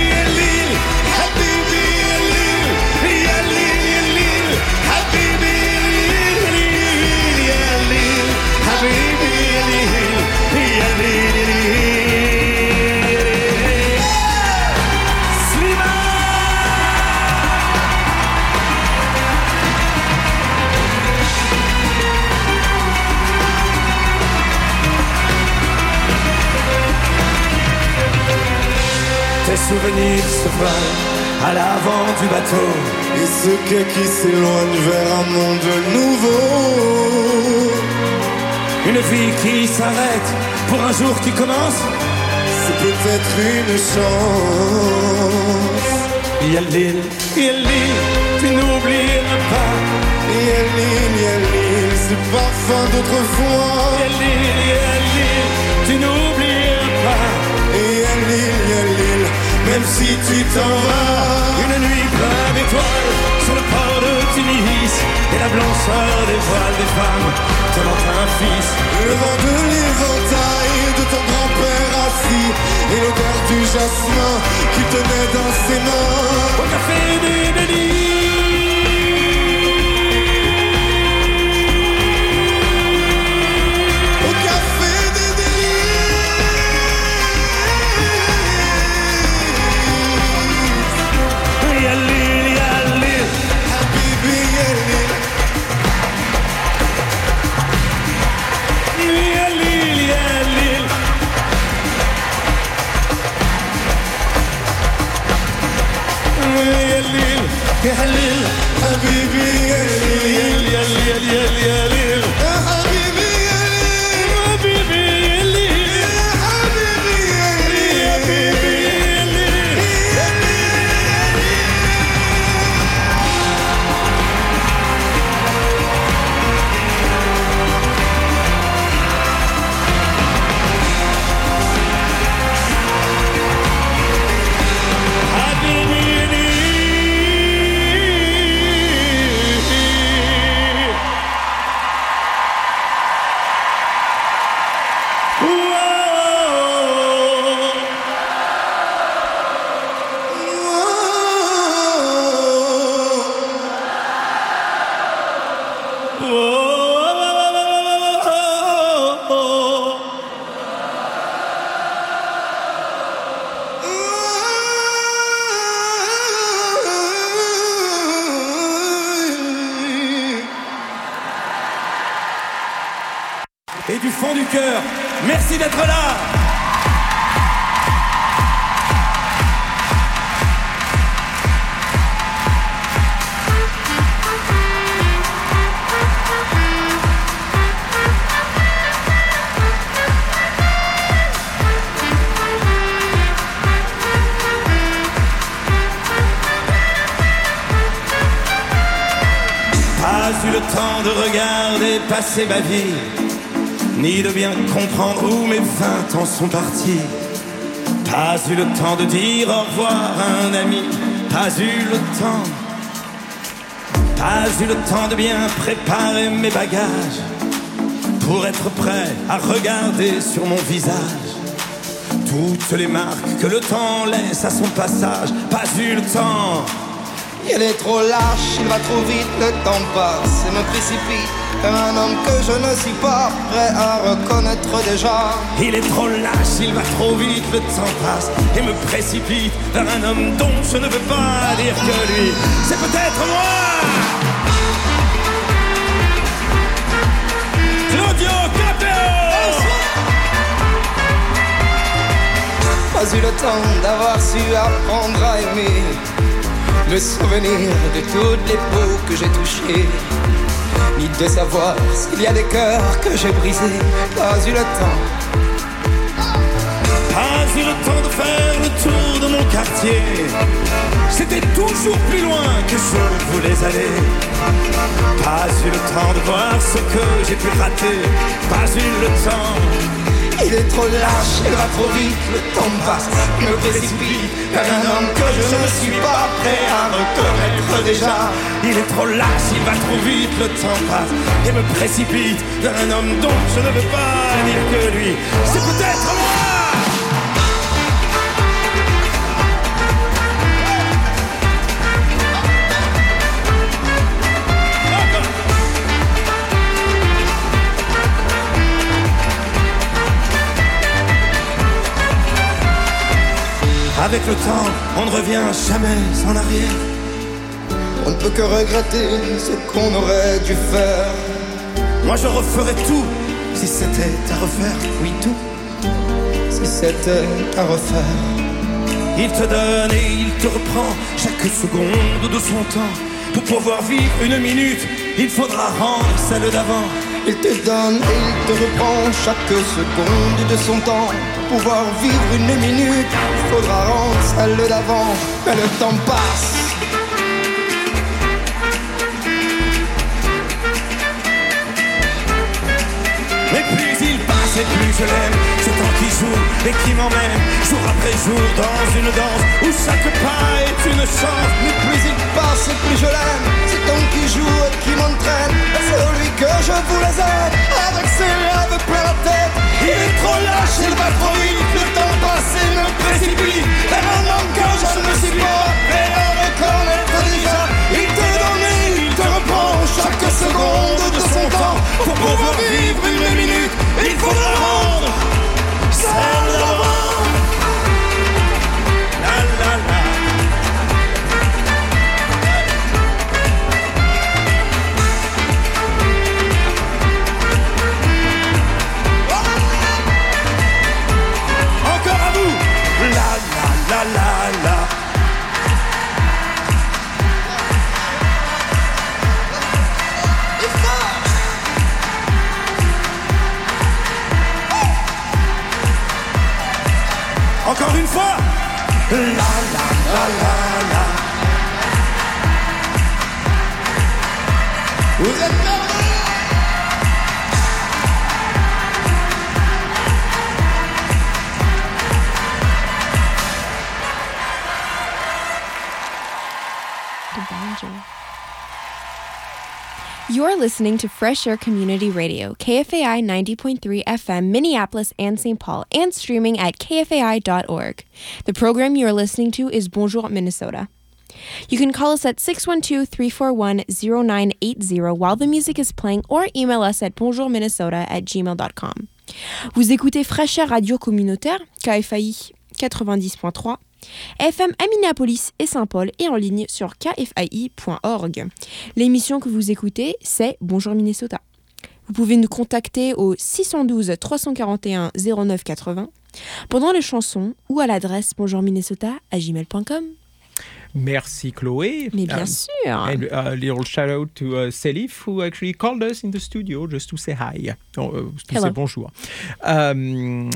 Tes souvenirs se voilent à l'avant du bateau. Et ce quai qui s'éloigne vers un monde nouveau. Une vie qui s'arrête pour un jour qui commence. C'est peut-être une chance. Yalil, Yalil, tu n'oublieras pas. Yalil, Yalil, ce parfum d'autrefois. Yalil, Yalil. tu n'oublieras pas. Et Yalil, Yalil, même si tu t'en vas. Une nuit pleine d'étoiles sur le port de Tunis, et la blancheur des voiles des femmes tenant un fils. Le vent de l'éventail de ton grand-père assis, et l'odeur du jasmin qui tenait dans ses mains. Au café des délices. يا هليل حبيبي يا ليل يا ليل يا ليل يا حبيبي يا ليل حبيبي يا ليل يا حبيبي يا ليل يا حبيبي يا ليل يا Et du fond du cœur, merci d'être là. Pas eu le temps de regarder passer ma vie, ni de bien comprendre où mes vingt ans sont partis. Pas eu le temps de dire au revoir à un ami. Pas eu le temps. Pas eu le temps de bien préparer mes bagages pour être prêt à regarder sur mon visage toutes les marques que le temps laisse à son passage. Pas eu le temps. Il est trop lâche, il va trop vite, le temps passe et me précipite vers un homme que je ne suis pas prêt à reconnaître déjà. Il est trop lâche, il va trop vite, le temps passe et me précipite vers un homme dont je ne veux pas dire que lui, c'est peut-être moi. Claudio Capéo. Pas eu le temps d'avoir su apprendre à aimer, me souvenir de toutes les peaux que j'ai touchées, ni de savoir s'il y a des cœurs que j'ai brisés. Pas eu le temps. Pas eu le temps de faire le tour de mon quartier. C'était toujours plus loin que je voulais aller. Pas eu le temps de voir ce que j'ai pu rater. Pas eu le temps. Il est trop lâche, il va trop vite, le temps passe, me précipite vers un homme que je ne suis pas prêt à reconnaître déjà. Il est trop lâche, il va trop vite, le temps passe et me précipite vers un homme dont je ne veux pas dire que lui, c'est peut-être moi. Avec le temps, on ne revient jamais en arrière. On ne peut que regretter ce qu'on aurait dû faire. Moi je referais tout si c'était à refaire. Oui, tout, si c'était à refaire. Il te donne et il te reprend chaque seconde de son temps. Pour pouvoir vivre une minute, il faudra rendre celle d'avant. Il te donne et il te reprend chaque seconde de son temps. Pour pouvoir vivre une minute, il faudra rendre celle d'avant. Mais le temps passe. Mais plus il passe et plus je l'aime. Ce jour et qui m'emmène jour après jour dans une danse où chaque pas est une chance. Plus il passe et plus je l'aime. C'est donc qui joue et qui m'entraîne. C'est lui que je voulais être. Avec ses rêves plein la tête. Il est trop lâche, il va trop vite. Le temps passé me précipite. Et maintenant que je ne suis pas prêt à reconnaître déjà, il te donne, il te reprend chaque seconde de son temps. Pour pouvoir vivre une minute, il faudra rendre celle d'avant. La la la. Encore à vous. La la la la la. Encore une fois. La la la la la. Vous êtes perdus. The banjo. You're listening to Fresh Air Community Radio, K F A I ninety point three F M, Minneapolis and Saint Paul, and streaming at K F A I dot org. The program you are listening to is Bonjour Minnesota. You can call us at six one two, three four one, zero nine eight zero while the music is playing, or email us at bonjourminnesota at gmail dot com. Vous écoutez Fresh Air Radio Communautaire, K F A I quatre-vingt-dix point trois, F M à Minneapolis et Saint-Paul et en ligne sur K F A I point org. L'émission que vous écoutez, c'est Bonjour Minnesota. Vous pouvez nous contacter au six un deux, trois quatre un, zéro neuf huit zéro pendant les chansons ou à l'adresse bonjourminnesota à gmail point com. Merci Chloé. Mais bien um, sûr. And a little shout out to uh, Selif, who actually called us in the studio just to say hi. Oh, uh, to Hello. say bonjour. Um,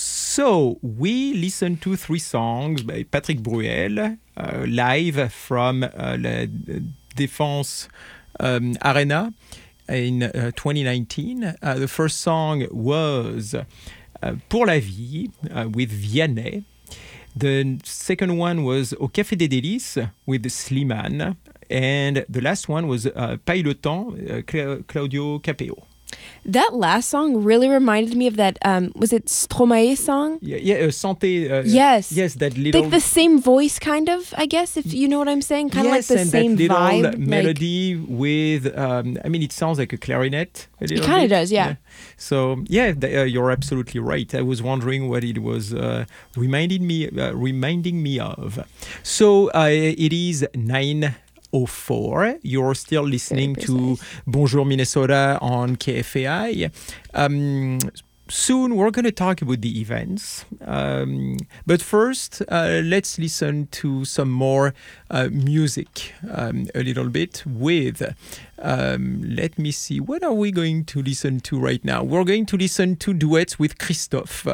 so we listened to three songs by Patrick Bruel uh, live from uh, La Défense um, Arena in uh, twenty nineteen. Uh, the first song was uh, Pour la vie uh, with Vianney. The second one was Au Café des Délices with Slimane. And the last one was uh, Paille le temps, uh, Cla- Claudio Capeo. That last song really reminded me of that, um, was it Stromae song? Yeah, yeah uh, Santé. Uh, Yes. Yes, that little... Like the same voice, kind of, I guess, if you know what I'm saying? Kind yes, of like the and same that little vibe. melody like, with, um, I mean, it sounds like a clarinet. A it kind of does, yeah. yeah. So, yeah, th- uh, you're absolutely right. I was wondering what it was uh, reminding me uh, reminding me of. So, uh, it is nine oh four. You're still listening to Bonjour Minnesota on K F A I. Um, soon we're going to talk about the events. Um, but first, uh, let's listen to some more uh, music um, a little bit with, um, let me see, what are we going to listen to right now? We're going to listen to duets with Christophe.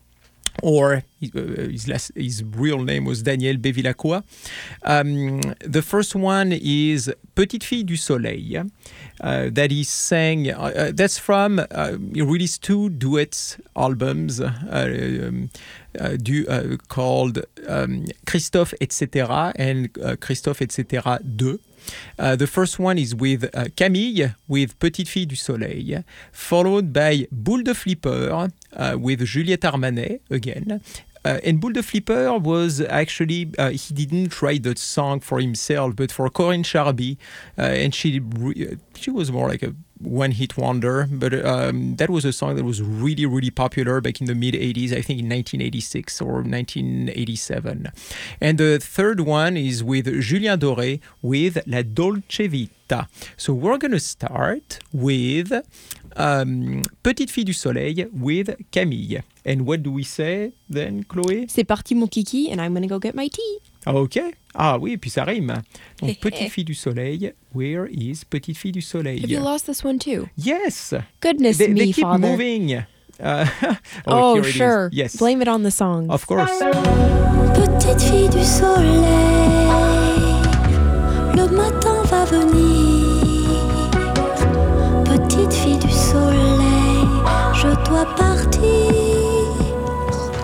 Or his, uh, his, last, his real name was Daniel Bevilacqua. Um, the first one is Petite Fille du Soleil, uh, that he sang. Uh, uh, that's from, uh, he released two duets albums uh, um, uh, du, uh, called um, Christophe et cetera and uh, Christophe et cetera two. Uh, the first one is with uh, Camille, with Petite Fille du Soleil, followed by Boule de Flipper, uh, with Juliette Armanet, again. Uh, and Boule de Flipper was actually, uh, he didn't write the song for himself, but for Corinne Charby, uh, and she re- she was more like a one-hit wonder, but um, that was a song that was really, really popular back in the mid-eighties, I think in nineteen eighty-six or nineteen eighty-seven. And the third one is with Julien Doré with La Dolce Vita. So we're going to start with um, Petite Fille du Soleil with Camille. And what do we say then, Chloé? C'est parti mon kiki, and I'm going to go get my tea. Ok. Ah oui, puis ça rime. Donc, Petite Fille du Soleil. Where is Petite Fille du Soleil? Have you lost this one too? Yes. Goodness they, me, they keep Father. moving. Uh, oh, oh, here it sure. is. Yes. Blame it on the songs. Of course. Petite fille du soleil, le matin va venir. Petite fille du soleil, je dois partir.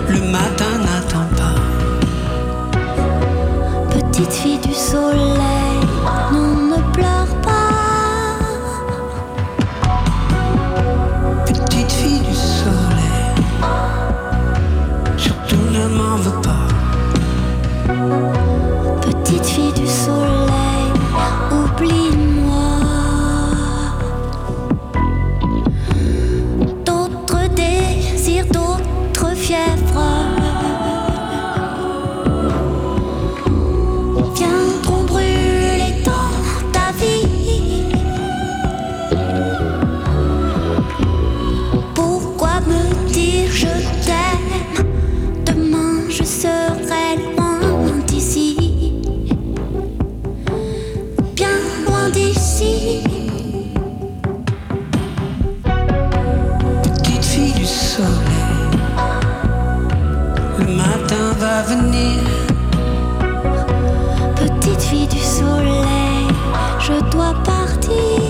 le matin n'attend pas. Petite fille du soleil, non ne pleure pas. Petite fille du soleil, surtout ne m'en veux pas. Petite fille du soleil, oublie-moi. D'autres désirs, d'autres fièvres viendront brûler dans ta vie. Pourquoi me dire je t'aime? Demain je serai loin d'ici, bien loin d'ici. Petite fille du soleil, le matin va venir. Petite fille du soleil, je dois partir.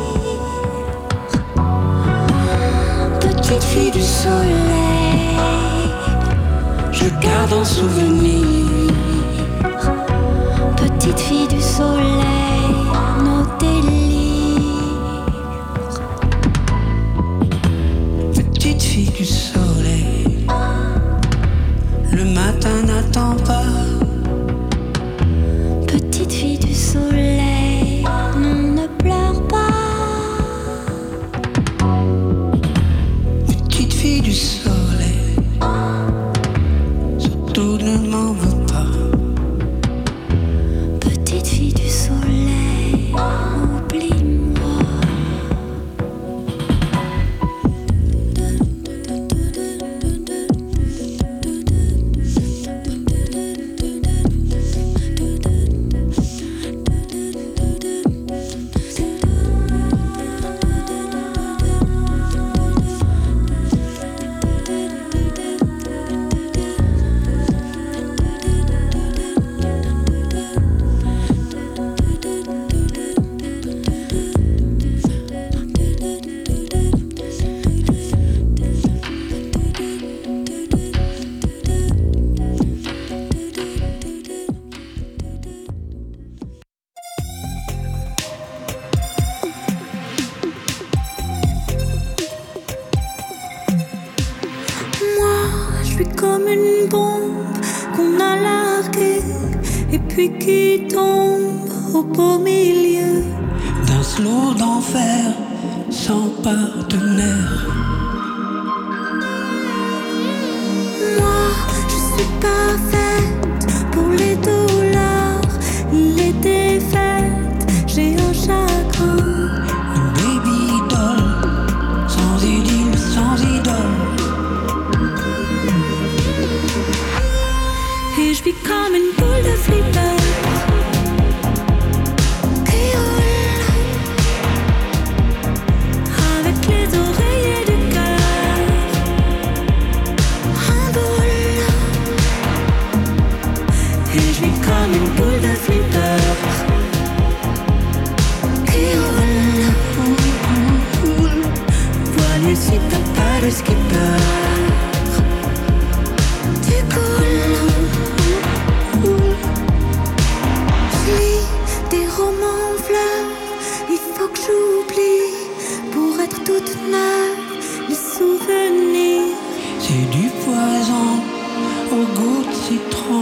Petite fille du soleil, Je garde en souvenir. petite fille du soleil, nos délires. Petite fille du soleil, le matin n'attend pas. Petite fille du soleil, non ne pleure pas. Petite fille du soleil, surtout ne m'en veux pas. Petite fille du soleil, oublie-moi. Moi, je suis comme une bombe qu'on a larguée et puis qui tombe au beau milieu d'un slow d'enfer sans partenaire. Moi, je suis pas faite pour les douleurs, les défaites. J'ai un chagrin. Une baby doll, sans idylle, sans idole. Et je vis comme une boule de flipper qui roule avec les oreillers du cœur en boule. Et je vis comme une boule de flipper qui roule, voile si t'as pas de skipper. Tu coules. Je lis des romans en fleurs, il faut que j'oublie pour être toute neuve les souvenirs. C'est du poison au goût de citron.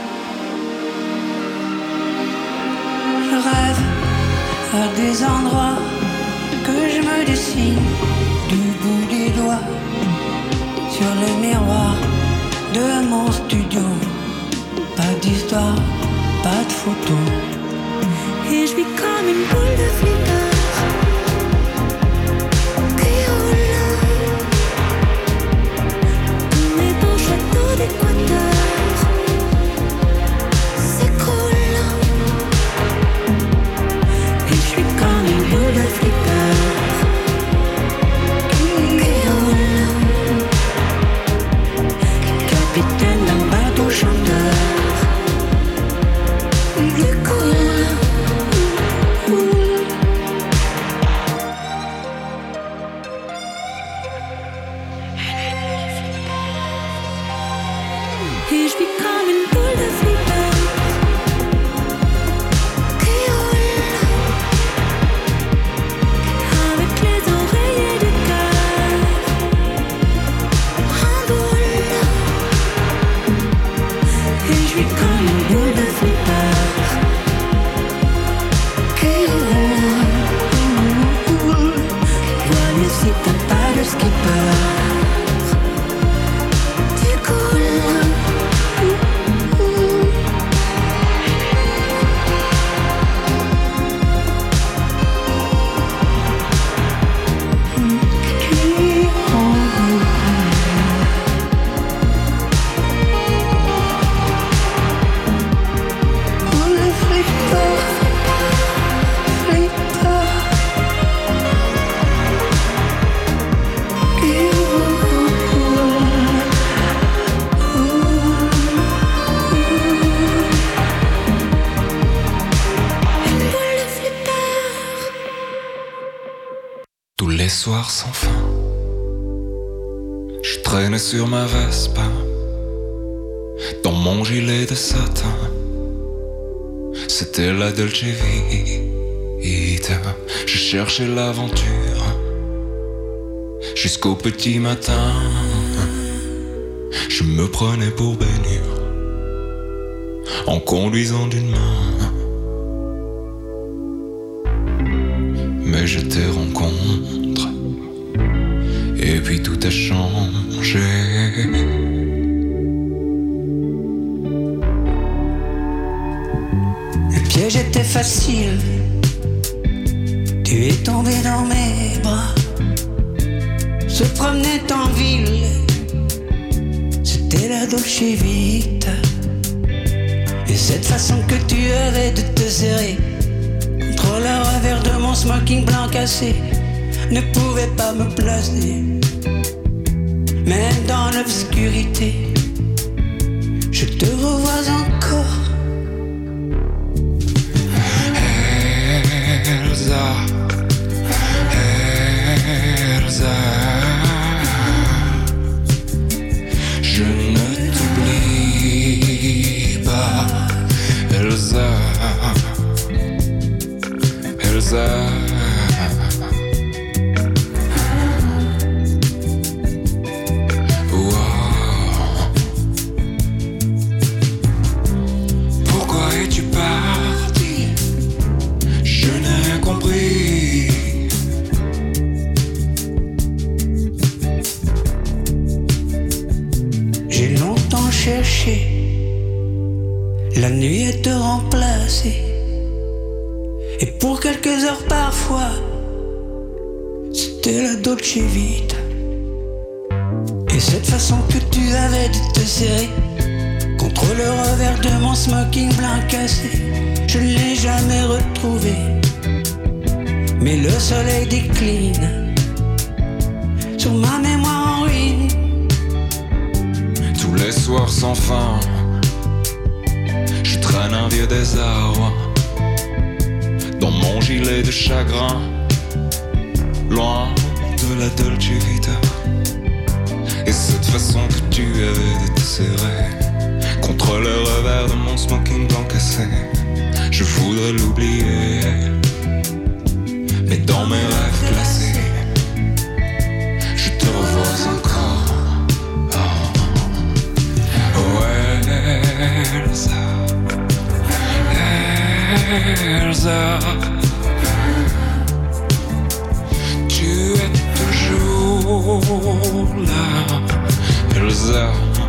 Je rêve à des endroits que je me dessine du bout des doigts sur le miroir de mon studio. Pas d'histoire, pas de photo. Et je vis comme une boule de flipper qui roule. Tous mes beaux châteaux d'équateur s'écroulent. Et je suis comme une boule de flipper qui roule. Capitaine d'un bateau chanteur. Du cool. Et je vis comme une boule de flipper qui roule avec les oreillers du cœur en boule. Et je vis comme une boule de flipper qui roule. Voile si t'as pas de skipper. Soir sans fin, je traînais sur ma Vespa, dans mon gilet de satin. C'était la Dolce Vita. Je cherchais l'aventure jusqu'au petit matin. Je me prenais pour bénir en conduisant d'une main. Mais je te rencontre et puis tout a changé. Le piège était facile, tu es tombé dans mes bras. Se promenait en ville, c'était la Dolce Vita. Et cette façon que tu avais de te serrer contre le revers de mon smoking blanc cassé ne pouvait pas me placer. Même dans l'obscurité, je te revois encore. Elsa, Elsa, je ne t'oublie pas. Elsa, Elsa. La nuit est te remplacer. Et pour quelques heures parfois, c'était la Dolce Vita. Et cette façon que tu avais de te serrer contre le revers de mon smoking blanc cassé, je ne l'ai jamais retrouvé. Mais le soleil décline sur ma mémoire en ruine. Tous les soirs sans fin, je traîne un vieux désarroi dans mon gilet de chagrin, loin de la Dolce Vita. Et cette façon que tu avais de te serrer contre le revers de mon smoking blanc cassé, je voudrais l'oublier, mais dans mes rêves glacés, je te revois encore. Elsa, Elsa, tu es toujours là. Elsa,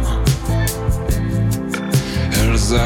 Elsa.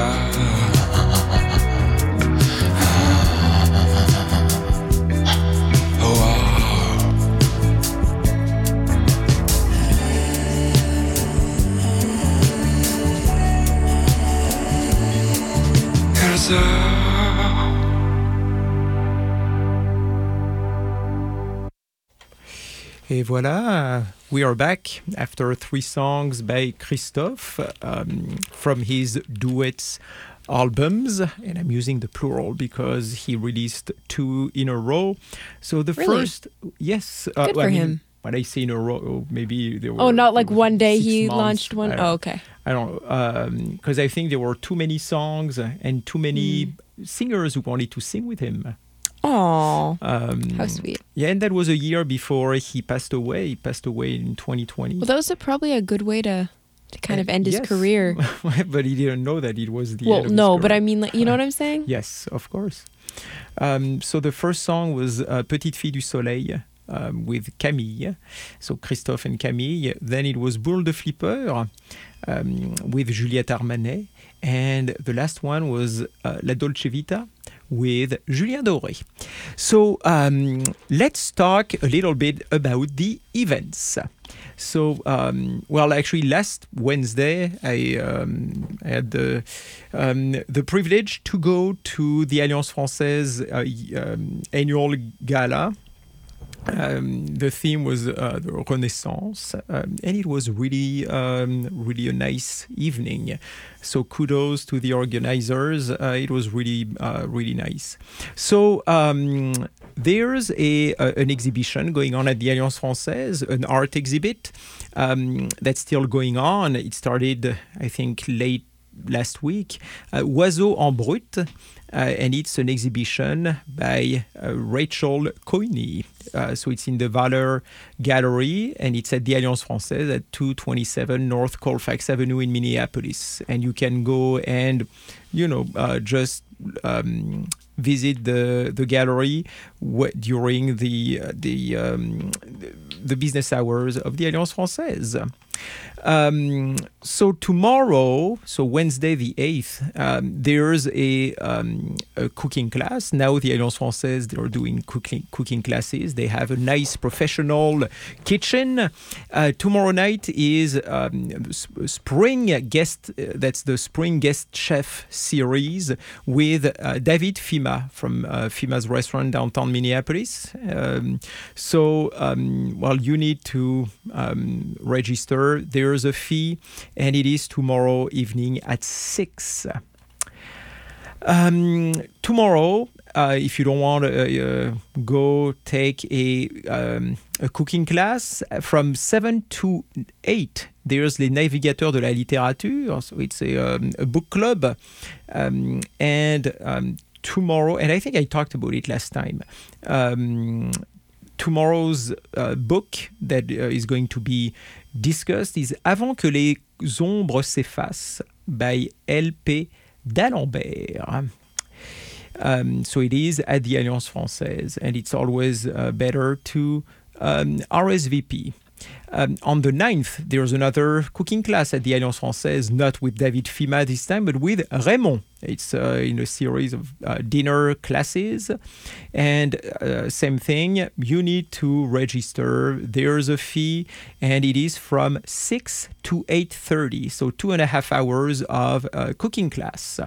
Et voilà, we are back after three songs by Christophe um, from his duets albums, and I'm using the plural because he released two in a row. So the Really? first, yes, Good for I mean, him. When I say in a row, maybe there were. Oh, not like one day six he months. launched one? I don't Oh, know. okay. I don't know, because um, I think there were too many songs and too many mm. singers who wanted to sing with him. Oh, um, how sweet. Yeah, and that was a year before he passed away. He passed away in twenty twenty. Well, that was a, probably a good way to, to kind uh, of end his yes. career. But he didn't know that it was the well, end of no, his but I mean, like, you know what I'm saying? Yes, of course. Um, so the first song was uh, Petite Fille du Soleil. Um, with Camille, so Christophe and Camille. Then it was Boule de Flipper um, with Juliette Armanet. And the last one was uh, La Dolce Vita with Julien Doré. So um, let's talk a little bit about the events. So, um, well, actually, last Wednesday, I, um, I had the um, the privilege to go to the Alliance Française uh, um, annual gala. Um, the theme was uh, the Renaissance, um, and it was really, um, really a nice evening. So kudos to the organizers. Uh, it was really, uh, really nice. So um, there's a, a an exhibition going on at the Alliance Française, an art exhibit um, that's still going on. It started, I think, late last week. Uh, Oiseau en Brut. Uh, and it's an exhibition by uh, Rachel Coyne. Uh, so it's in the Valeur Gallery, and it's at the Alliance Française at two twenty-seven North Colfax Avenue in Minneapolis. And you can go and, you know, uh, just um, visit the the gallery w- during the uh, the um, the business hours of the Alliance Française. Um, so tomorrow, so Wednesday the eighth, um, there's a, um, a cooking class. Now the Alliance Française, they're doing cooking cooking classes. They have a nice professional kitchen. Uh, tomorrow night is um, spring guest. Uh, that's the spring guest chef series with uh, David Fima from uh, Fima's restaurant downtown Minneapolis. Um, so, um, well, you need to um, register. There's a fee, and it is tomorrow evening at six. Um, tomorrow, uh, if you don't want to uh, uh, go take a, um, a cooking class, from seven to eight, there's Les Navigateurs de la Littérature. So it's a, um, a book club. Um, and um, tomorrow, and I think I talked about it last time, um, tomorrow's uh, book that uh, is going to be discussed is Avant que les ombres s'effacent by L P d'Alembert. Um, so it is at the Alliance Française, and it's always uh, better to um, R S V P. Um, on the ninth, there's another cooking class at the Alliance Française, not with David Fima this time, but with Raymond. It's uh, in a series of uh, dinner classes. And uh, same thing, you need to register. There's a fee, and it is from six to eight thirty, so two and a half hours of uh, cooking class.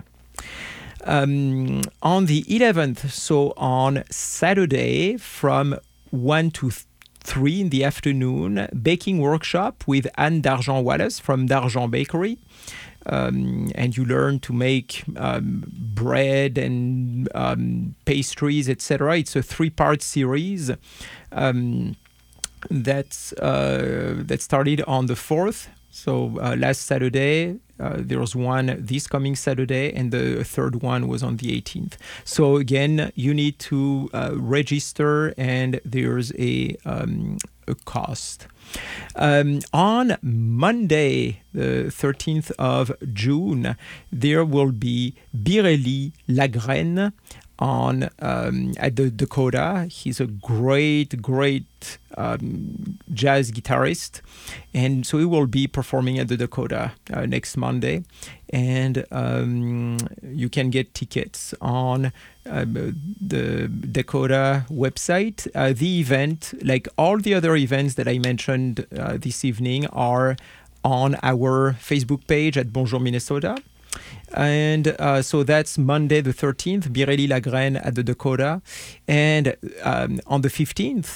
Um, on the eleventh, so on Saturday, from one to three in the afternoon, baking workshop with Anne D'Argent Wallace from D'Argent Bakery. Um, and you learn to make um, bread and um, pastries, et cetera. It's a three-part series um, that's, uh, that started on the fourth. So uh, last Saturday, uh, there was one this coming Saturday, and the third one was on the eighteenth. So again, you need to uh, register, and there's a, um, a cost. Um, on Monday, the thirteenth of June, there will be Biréli Lagraine on um, at the Dakota. He's a great, great um, jazz guitarist, and so he will be performing at the Dakota uh, next Monday. And um, you can get tickets on uh, the Dakota website. Uh, the event, like all the other events that I mentioned uh, this evening, are on our Facebook page at Bonjour Minnesota. And uh, so that's Monday the thirteenth, Biréli Lagraine at the Dakota. And um, on the fifteenth,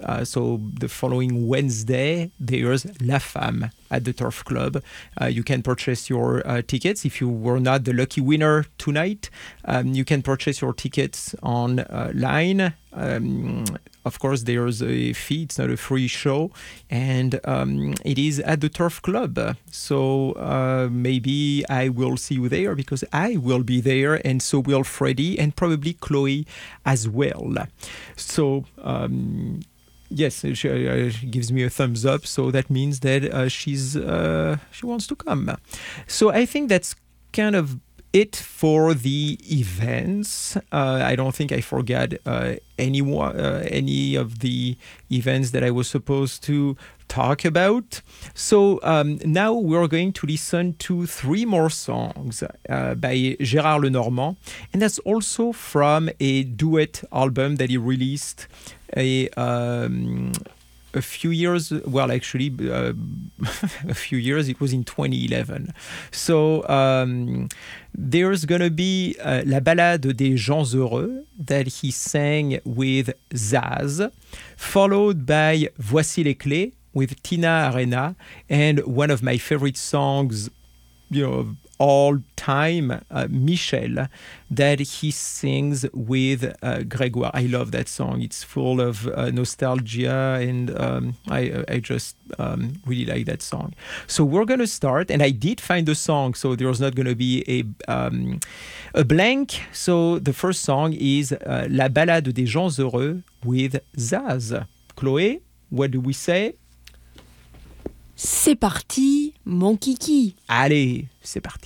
Uh, so the following Wednesday, there's La Femme at the Turf Club. Uh, you can purchase your uh, tickets. If you were not the lucky winner tonight, um, you can purchase your tickets online. Um, of course, there's a fee. It's not a free show. And um, it is at the Turf Club. So uh, maybe I will see you there because I will be there. And so will Freddie and probably Chloe as well. So... Um, Yes, she, uh, she gives me a thumbs up, so that means that uh, she's uh, she wants to come. So I think that's kind of it for the events. Uh, I don't think I forgot uh, any uh, any of the events that I was supposed to talk about. So um, now we're going to listen to three more songs uh, by Gérard Lenormand, and that's also from a duet album that he released a um, a few years, well, actually, uh, a few years, it was in twenty eleven. So um, there's going to be uh, La Ballade des gens heureux that he sang with Zaz, followed by Voici les clés with Tina Arena, and one of my favorite songs, you know, all time, uh, Michel, that he sings with uh, Grégoire. I love that song. It's full of uh, nostalgia, and um, I I just um, really like that song. So we're gonna start, and I did find the song, so there's not gonna be a um, a blank. So the first song is uh, La Ballade des gens heureux with Zaz. Chloé, what do we say? C'est parti, mon kiki. Allez, c'est parti.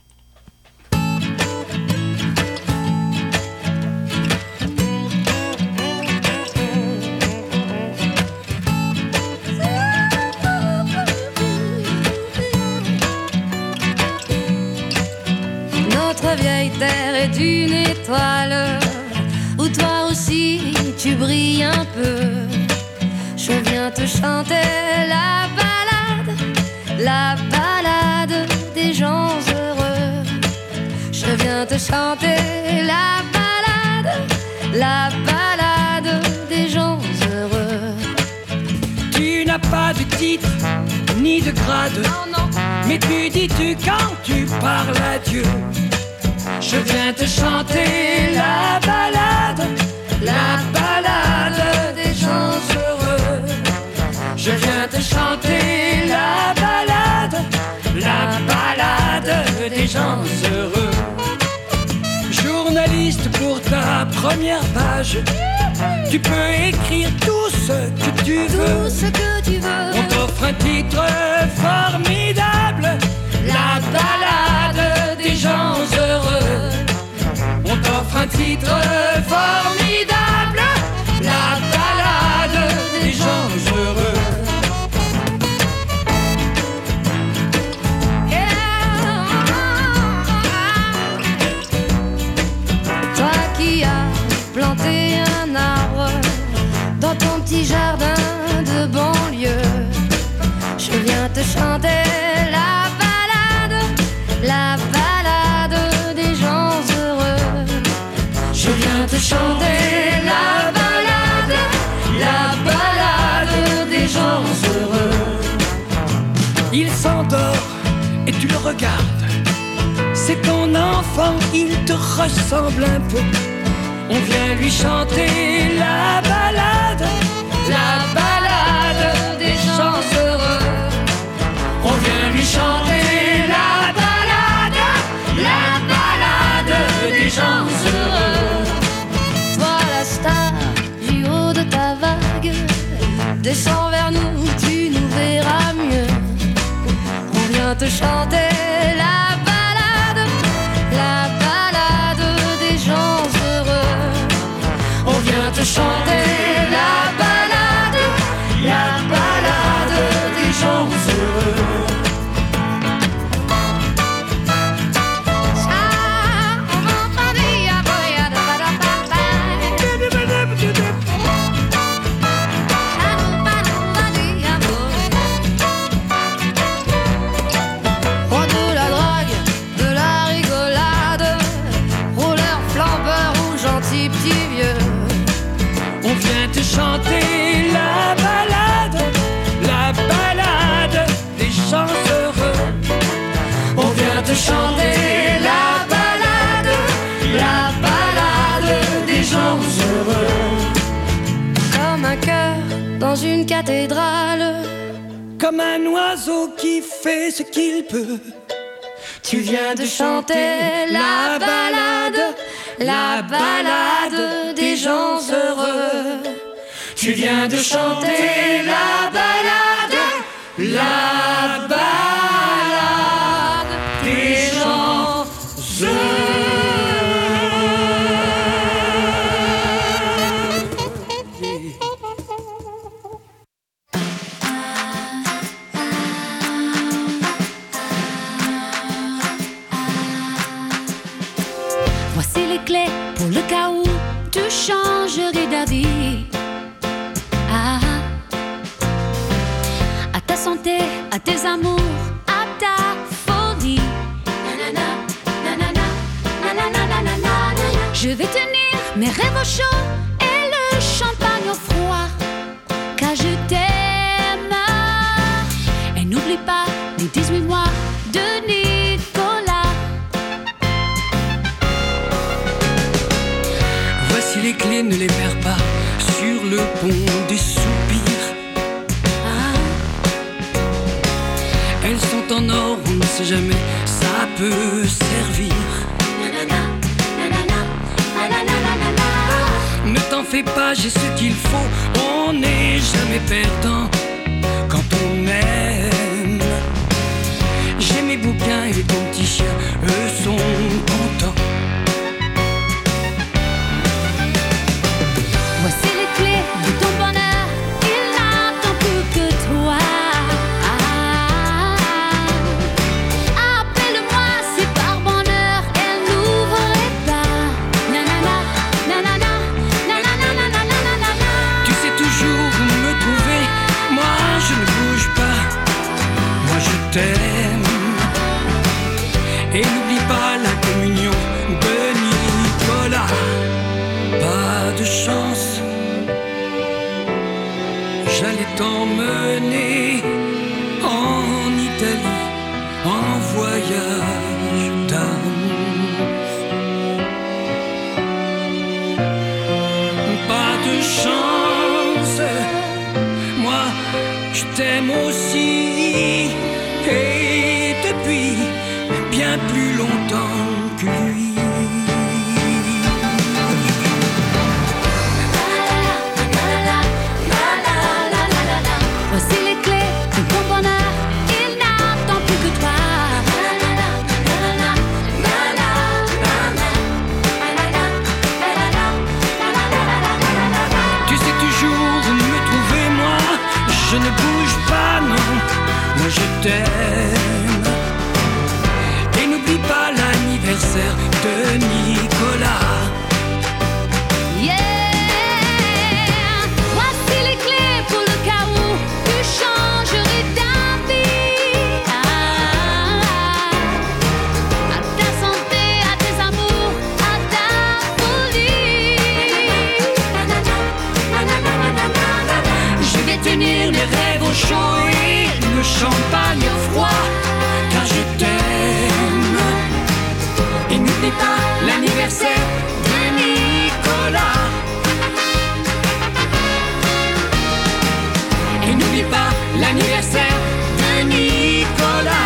Notre vieille terre est une étoile où toi aussi tu brilles un peu. Je viens te chanter la ballade, la ballade des gens heureux. Je viens te chanter la ballade, la ballade des gens heureux. Tu n'as pas de titre ni de grade, non, non. Mais tu dis-tu quand tu parles à Dieu. Je viens te chanter la ballade, la ballade des gens heureux. Je viens te chanter la ballade, la ballade des gens heureux. Journaliste pour ta première page, tu peux écrire tout ce que tu veux. Tout ce que tu veux. On t'offre un titre formidable, la ballade des gens heureux. On t'offre un titre formidable, la ballade des gens heureux. Planter un arbre dans ton petit jardin de banlieue. Je viens te chanter la ballade, la ballade des gens heureux. Je viens te chanter la ballade, la ballade des gens heureux. Il s'endort et tu le regardes. C'est ton enfant, il te ressemble un peu. On vient lui chanter la ballade, la ballade des gens heureux. On vient lui chanter la ballade, la ballade des gens heureux. Toi la star du haut de ta vague, descends vers nous, tu nous verras mieux. On vient te chanter la ballade, la ballade des gens heureux. On vient te chanter la ballade, la ballade des gens heureux. te chanter la balade, la balade des gens heureux. Comme un cœur dans une cathédrale, comme un oiseau qui fait ce qu'il peut. tu viens de chanter la balade, la balade des gens heureux. Tu viens de chanter la balade, la balade des gens heureux. Voici les clés pour le cas où tu changerais d'avis. Ah, à ta santé, à tes amours, à ta folie. Nanana, nanana, nanana, nanana. Je vais tenir mes rêves au chaud et le champagne au froid, car je t'aime. Et n'oublie pas les dix-huit mois de Nicolas. Voici les clés, ne les perds pas sur le pont des soupirs. Ah. Elles sont en or, on ne sait jamais, ça peut servir. Nanana, nanana, nanana, nanana. Ne t'en fais pas, j'ai ce qu'il faut, on n'est jamais perdant quand on aime. J'ai mes bouquins et ton petit chien, eux sont contents. Voici les clés de ton bonheur, il n'attend plus que toi. Appelle-moi si par bonheur elle n'ouvrait pas. Nanana, nanana, nanana, nanana, nanana. Tu sais toujours où me trouver, moi je ne bouge pas, moi je t'aime. Et n'oublie pas la communion de Nicolas. Pas de chance, j'allais t'emmener en Italie, en voyage d'amour. Pas de chance, moi je t'aime aussi, et depuis bien plus longtemps que lui. Voici les clés de ton bonheur, il n'attend plus que toi. Tu sais toujours où me trouver, moi je ne bouge pas, non, moi je t'aime. Et n'oublie pas l'anniversaire de Nicolas. Yeah, voici les clés pour le cas où tu changerais d'avis. Ah, à ta santé, à tes amours, à ta folie. Je vais tenir mes rêves au chaud et le champagne au froid, car je t'aime. Et n'oublie pas l'anniversaire de Nicolas. Et n'oublie pas l'anniversaire de Nicolas.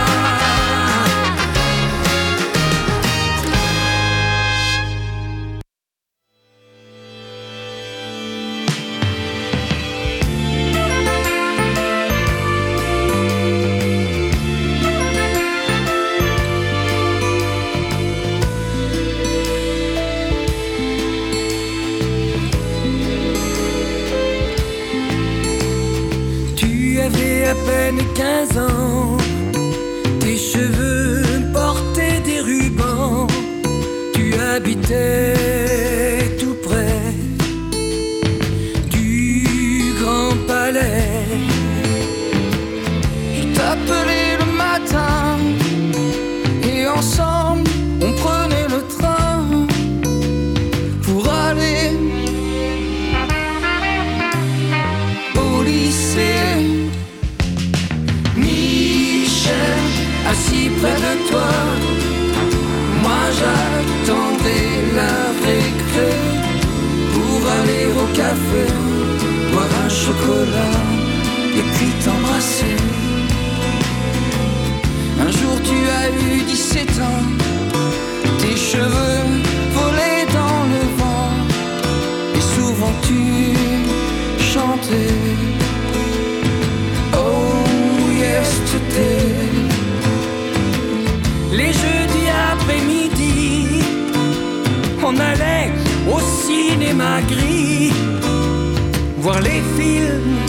Tu avais à peine quinze ans, tes cheveux portaient des rubans, tu habitais tout près du Grand Palais. Je t'appelais le matin et ensemble on prenait le train pour aller au lycée. Michel, assis près de toi, chocolat et puis t'embrasser. Un jour tu as eu dix-sept ans, tes cheveux volaient dans le vent et souvent tu chantais Oh yesterday. Les jeudis après-midi, on allait au cinéma gris voir les films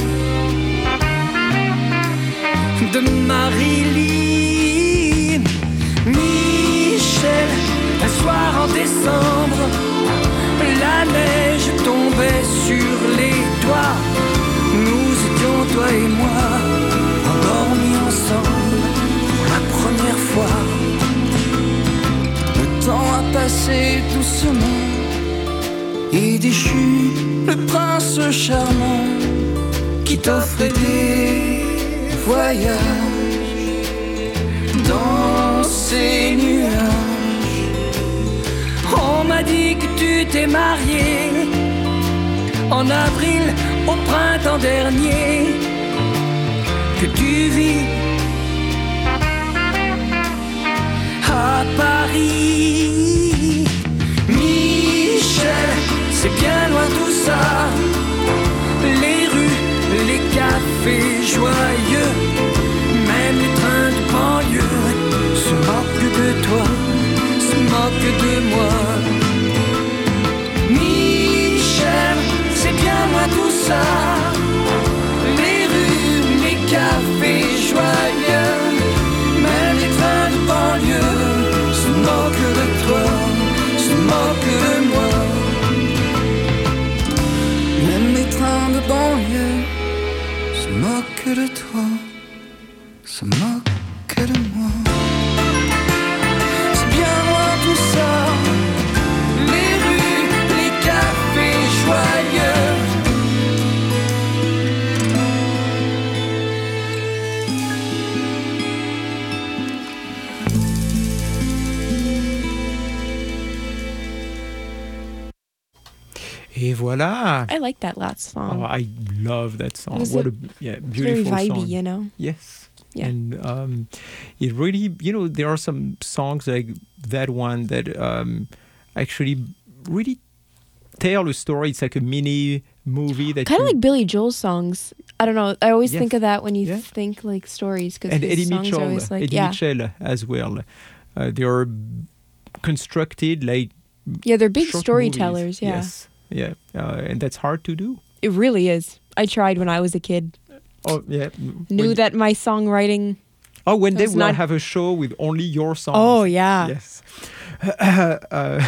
de Marilyn. Michel, un soir en décembre, la neige tombait sur les toits. Nous étions, toi et moi, endormis ensemble pour la première fois. Le temps a passé doucement et déchu le prince charmant qui t'offrait des voyages dans ces nuages. On m'a dit que tu t'es marié en avril au printemps dernier, que tu vis à Paris. Michel, c'est bien loin tout ça, les rues, les cafés joyeux, même les trains de banlieue se moquent de toi, se moquent de moi. Michel, c'est bien loin tout ça, les rues, les cafés joyeux, même les trains de banlieue se moquent de toi, se moquent de moi. Même les trains de banlieue se moquent de toi, se moquent de moi. C'est bien loin tout ça, les rues, les cafés joyeux. Et voilà. I like that last song. Oh, I love that song. Was What it- a yeah, It's beautiful very vibey, song. you know? Yes. Yeah. And um, it really, you know, there are some songs like that one that um, actually really tell a story. It's like a mini movie that Kind of you- like Billy Joel's songs. I don't know. I always Yes. think of that when you Yeah. think like stories, because and his Eddie songs Mitchell, are always like, Eddie yeah, Mitchell as well. Uh, they are constructed like yeah, they're big short storytellers. movies. Yeah, Yes, yeah, uh, and that's hard to do. it really is. I tried when I was a kid. Oh yeah, Knew When- that my songwriting. Oh, when they was will not- have a show with only your songs. Oh yeah. Yes. uh,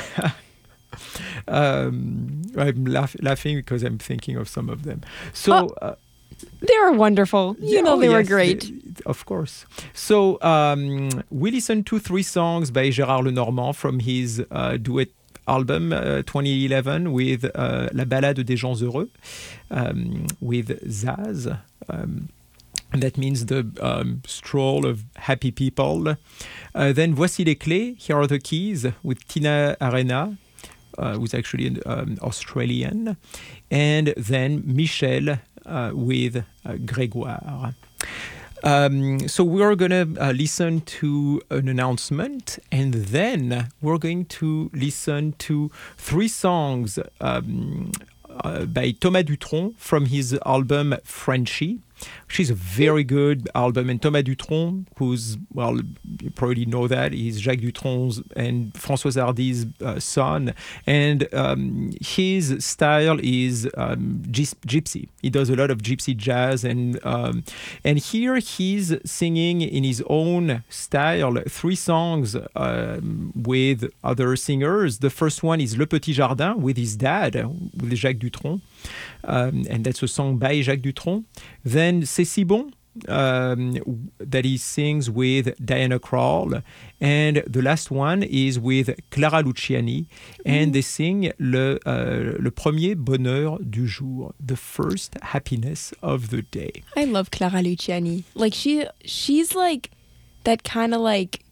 um, I'm laugh- laughing because I'm thinking of some of them. So. Oh, uh, They were wonderful. You yeah, know, oh, they were yes, great. they- of course. So um, we listened to three songs by Gérard Lenormand from his uh, duet album uh, twenty eleven with uh, La Ballade des gens heureux um, with Zaz. Um, and that means the um, stroll of happy people. Uh, then Voici les clés, Here are the keys with Tina Arena, uh, who's actually an um, Australian. And then Michel uh, with uh, Grégoire. Um, so we're going to uh, listen to an announcement, and then we're going to listen to three songs um, uh, by Thomas Dutronc from his album Frenchy, which is a very good album. And Thomas Dutronc, who's, well, you probably know that, he's Jacques Dutronc's and Françoise Hardy's uh, son. And um, his style is um, gys- gypsy. He does a lot of gypsy jazz. And, um, and here he's singing in his own style three songs um, with other singers. The first one is Le Petit Jardin with his dad, with Jacques Dutronc. Um, and that's a song by Jacques Dutronc. Then C'est si bon, um, that he sings with Diana Krall. And the last one is with Clara Luciani. And they sing le, uh, le premier bonheur du jour, the first happiness of the day. I love Clara Luciani. Like she, she's like that kind of like.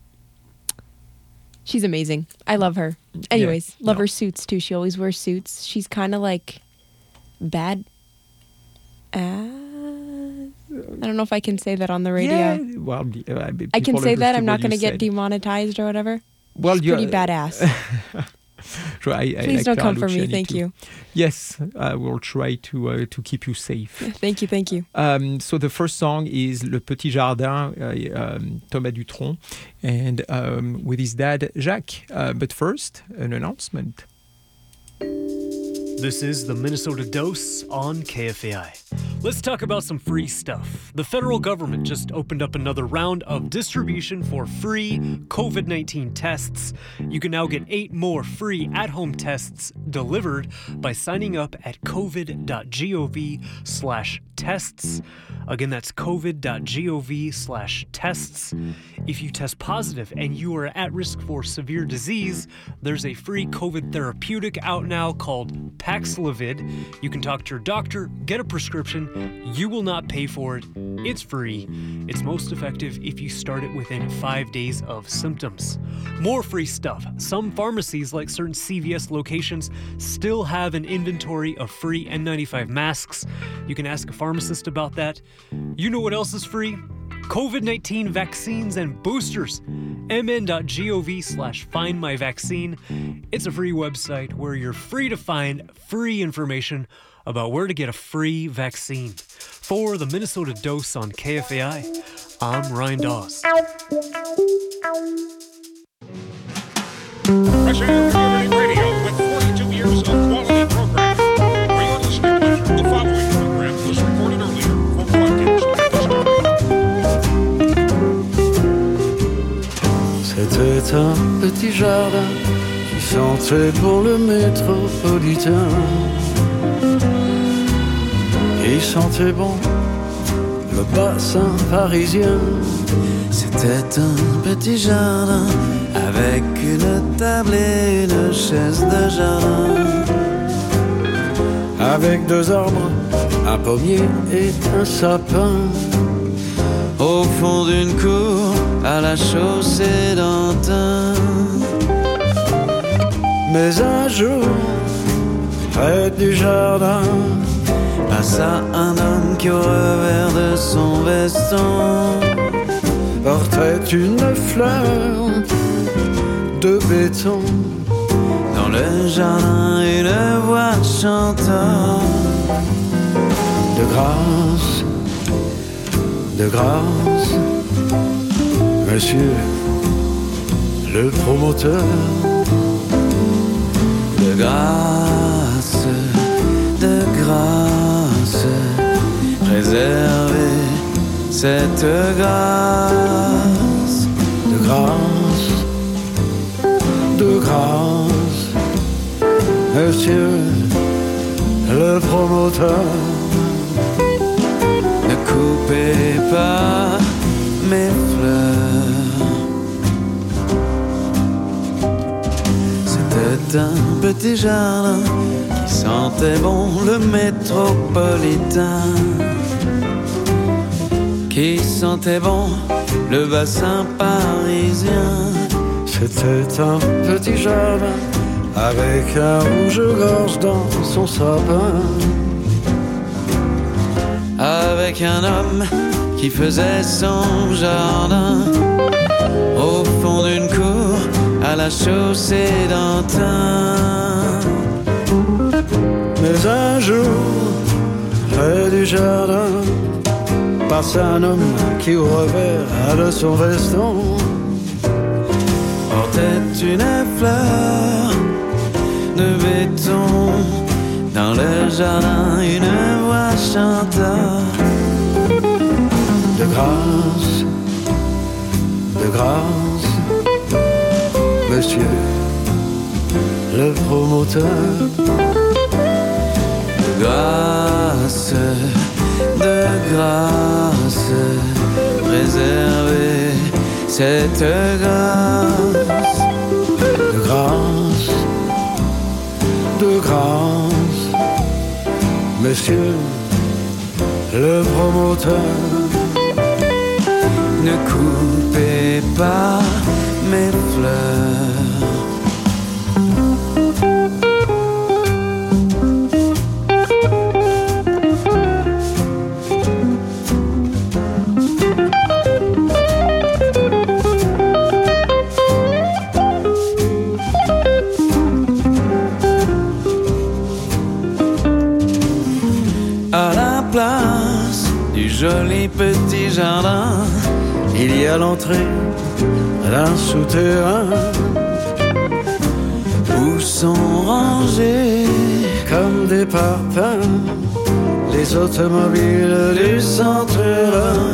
She's amazing. I love her. Anyways, love no. her suits too. She always wears suits. She's kind of like bad. I don't know if I can say that on the radio. Yeah, well, uh, I can say that. I'm not going to get said. demonetized or whatever. Well, it's pretty badass. So I, I Please like don't come for Clara me. Luciani Thank too. you. Yes, I will try to uh, to keep you safe. Thank you, thank you. Um, so the first song is Le Petit Jardin, uh, um, Thomas Dutronc, and um, with his dad, Jacques. Uh, but first, an announcement. This is the Minnesota Dose on K F A I. Let's talk about some free stuff. The federal government just opened up another round of distribution for free covid nineteen tests. You can now get eight more free at-home tests delivered by signing up at covid.gov slash tests. Again, that's covid.gov slash tests. If you test positive and you are at risk for severe disease, there's a free COVID therapeutic out now called Paxlovid. You can talk to your doctor, get a prescription. You will not pay for it. It's free. It's most effective if you start it within five days of symptoms. More free stuff. Some pharmacies, like certain C V S locations, still have an inventory of free N ninety-five masks. You can ask a pharmacist about that. You know what else is free? covid nineteen vaccines and boosters. mn.gov slash find my vaccine. It's a free website where you're free to find free information about where to get a free vaccine. For the Minnesota Dose on K F A I, I'm Ryan Dawes. Fresh Air Community Radio with forty-two years of quality programming. For your listening pleasure, the following program was recorded earlier for broadcast. C'était un petit jardin qui sentait bon le métropolitain. Il sentait bon le bassin parisien. C'était un petit jardin avec une table et une chaise de jardin. Avec deux arbres, un pommier et un sapin. Au fond d'une cour, à la chaussée d'Antin. Mais un jour, près du jardin, passa un homme qui au revers de son veston portait une fleur de béton. Dans le jardin, une voix chantant de grâce, de grâce, monsieur le promoteur. De grâce, de grâce, préservez cette grâce. De grâce, de grâce, monsieur le promoteur. Ne coupez pas mes fleurs. C'était un petit jardin qui sentait bon le métropolitain, qui sentait bon le bassin parisien. C'était un petit jardin avec un rouge-gorge dans son sapin. Avec un homme qui faisait son jardin au fond d'une cour à la chaussée d'Antin. Mais un jour, près du jardin, passe un homme qui au revers de son veston portait une fleur de béton. Dans le jardin, une voix chanta de grâce, de grâce, monsieur le promoteur. De grâce, de grâce, préservez cette grâce. De grâce, de grâce, monsieur le promoteur. Ne coupez pas mes fleurs. joli petit jardin. Il y a l'entrée d'un souterrain où sont rangés comme des parpaings les automobiles du centre-Rhin.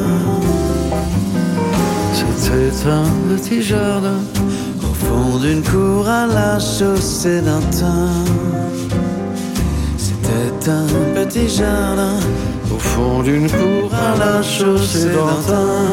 C'était un petit jardin au fond d'une cour à la chaussée d'Antin. C'était un petit jardin au fond d'une cour à la chaussée d'Antin.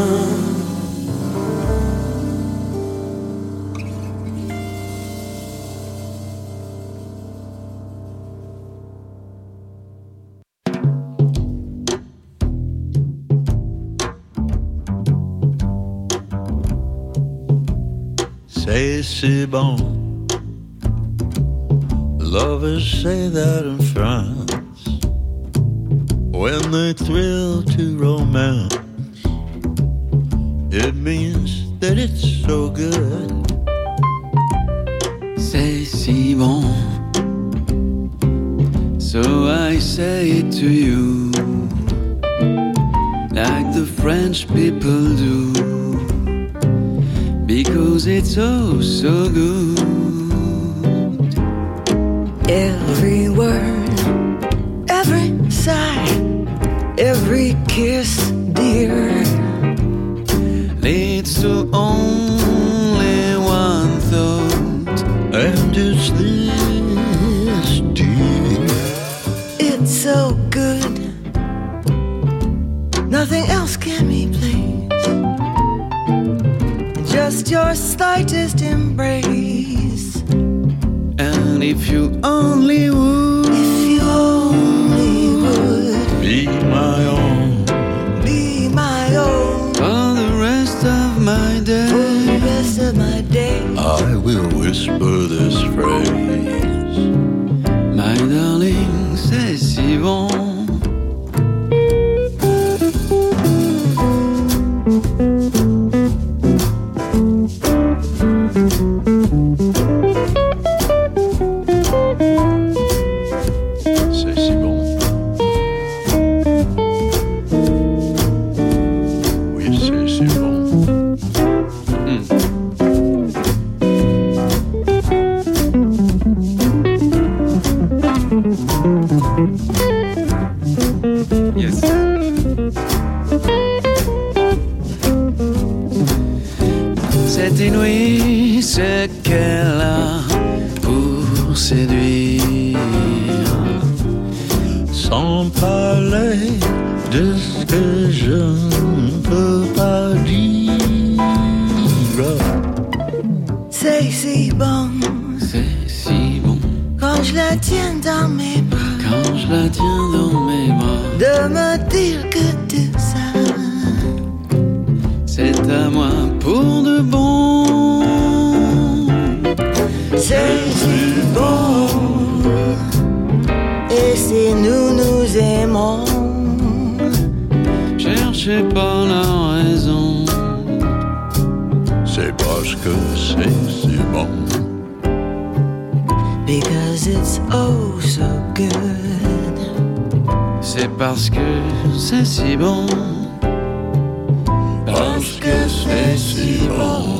Say c'est bon. Lovers say that in France when they thrill to romance. It means that it's so good. C'est si bon. So I say it to you, like the French people do, because it's oh so good. Every word, every sigh, every kiss, dear, leads to only one thought, and it's this, dear. It's so good, nothing else can replace just your slightest embrace. And if you only would, if you only would be my own, be my own for the rest of my day, for the rest of my day, I will whisper this phrase. My darling, c'est si bon. C'est inouï ce qu'elle a pour séduire, sans parler de ce que je ne peux pas dire. C'est si bon, c'est si bon, quand je la tiens dans mes bras, quand je la tiens dans mes bras, de me dire que tout ça, c'est à moi pour de bon. C'est si bon, et si nous nous aimons, cherchez pas la raison, c'est parce que c'est si bon. Because it's oh so good. C'est parce que c'est si bon, parce que c'est si bon.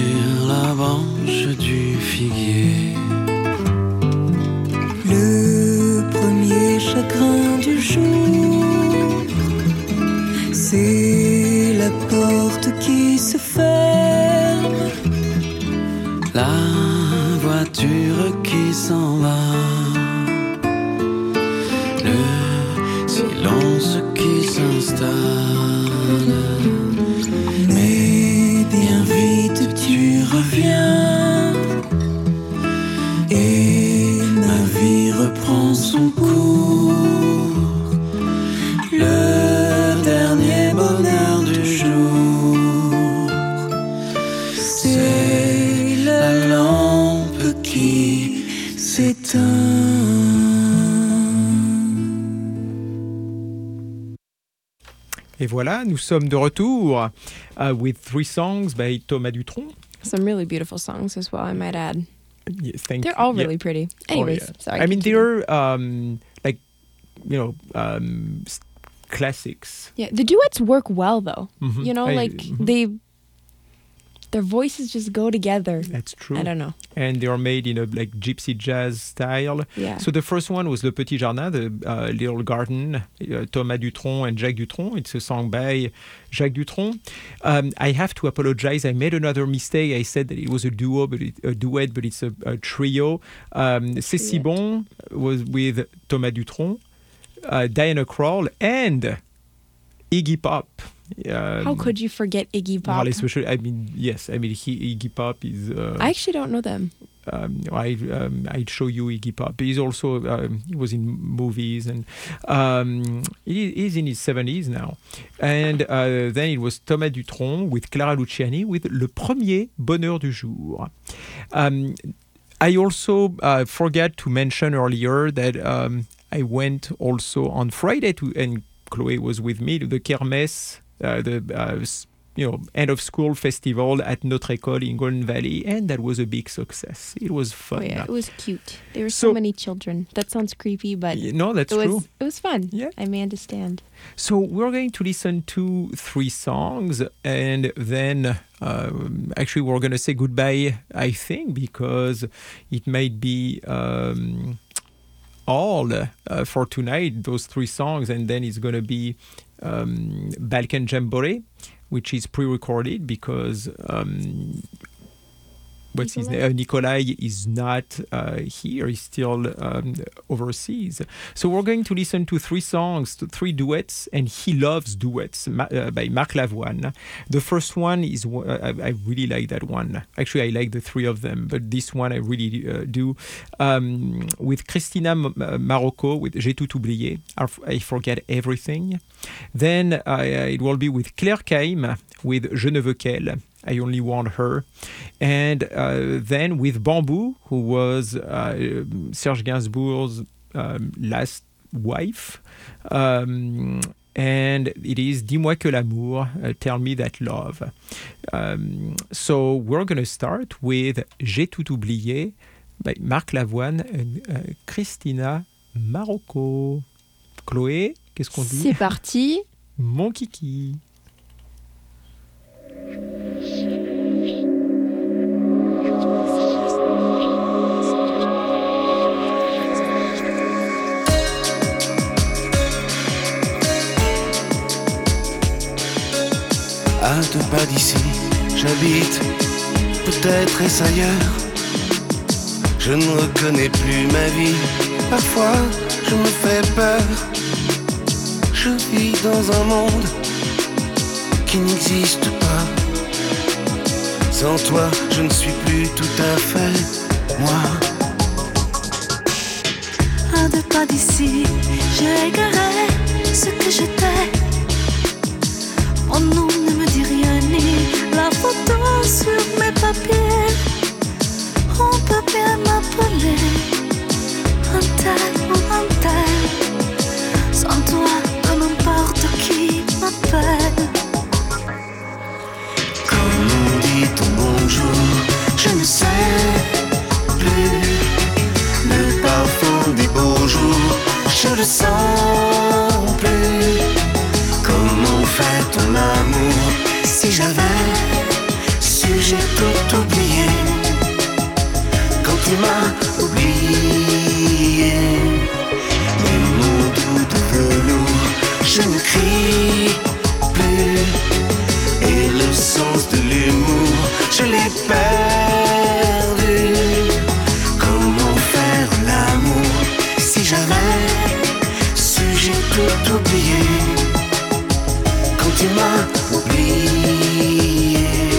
Le jour. C'est la porte qui se ferme, la voiture qui s'en va, le silence qui s'installe. Mais bien vite tu reviens et ma vie reprend son cours. Le dernier bonheur du jour, c'est la lampe qui s'éteint. Et voilà, nous sommes de retour uh, with three songs by Thomas Dutronc. Some really beautiful songs as well, I might add. Yes, thank They're you. all really Yeah. pretty. Oh, Anyways, yeah. sorry. I mean, continue. they're um, like, you know, um, s- classics. Yeah, the duets work well though. Mhm. You know, I- like mhm. they, their voices just go together. That's true. I don't know. And they are made in a like gypsy jazz style. Yeah. So the first one was Le Petit Jardin, the uh, Little Garden, uh, Thomas Dutronc and Jacques Dutronc. It's a song by Jacques Dutronc. Um, I have to apologize. I made another mistake. I said that it was a duo, but it, a duet, but it's a, a trio. Um, C'est si bon was with Thomas Dutronc, uh, Diana Krall, and Iggy Pop. Um, How could you forget Iggy Pop? well, especially, I mean, yes, I mean, he, Iggy Pop is. Uh, I actually don't know them. um, I um, I'd show you Iggy Pop. He's also um, he was in movies and um, he, he's in his seventies now. And uh, then it was Thomas Dutronc with Clara Luciani with Le Premier Bonheur du Jour. Um, I also uh, forgot to mention earlier that um, I went also on Friday to and Chloe was with me to the Kermesse, uh, the uh, s- you know end of school festival at Notre École in Golden Valley, and that was a big success. It was fun. Oh yeah, it was cute. There were so, So- many children. That sounds creepy, but No, that's it was true. it was fun. Yeah. I may understand. So we're going to listen to three songs, and then um, actually we're going to say goodbye, I think, because it might be um, all uh, for tonight, those three songs, and then it's going to be um, Balkan Jamboree, which is pre-recorded because um, what's his name? Uh, Nikolai is not uh, here. He's still um, overseas. So we're going to listen to three songs, to three duets, and he loves duets ma- uh, by Marc Lavoine. The first one is, uh, I, I really like that one. Actually, I like the three of them, but this one I really uh, do. Um, with Christina M- uh, Marocco, with J'ai tout oublié, I f- I forget everything. Then uh, it will be with Claire Caïm, with Je ne veux qu'elle. I Only Want Her. And uh, then with Bamboo, who was uh, Serge Gainsbourg's um, last wife. Um, and it is Dis-moi que l'amour, uh, Tell Me That Love. Um, so we're going to start with J'ai tout oublié by Marc Lavoine and uh, Christina Marocco. Chloé, qu'est-ce qu'on dit? C'est parti. Mon kiki. À deux pas d'ici, j'habite, peut-être est-ce ailleurs. Je ne reconnais plus ma vie, parfois je me fais peur. Je vis dans un monde qui n'existe pas. Sans toi, je ne suis plus tout à fait moi. À deux pas d'ici, j'ai égaré ce que j'étais. Mon nom ne me dit rien ni la photo sur mes papiers. On peut bien m'appeler un tel ou un tel. Sans toi, peu n'importe qui m'appelle. Comment dit ton bonjour, je ne sais plus. Le parfum des beaux jours, je le sens plus. Comment fait ton amour? Si j'avais su, j'ai tout oublié. Quand tu m'as oublié, mais mon doute veut le je ne crie plus. Et le sens de l'humour, je l'ai perdu. Comment faire l'amour si j'avais su, j'ai tout oublié. Quand tu m'as oublié.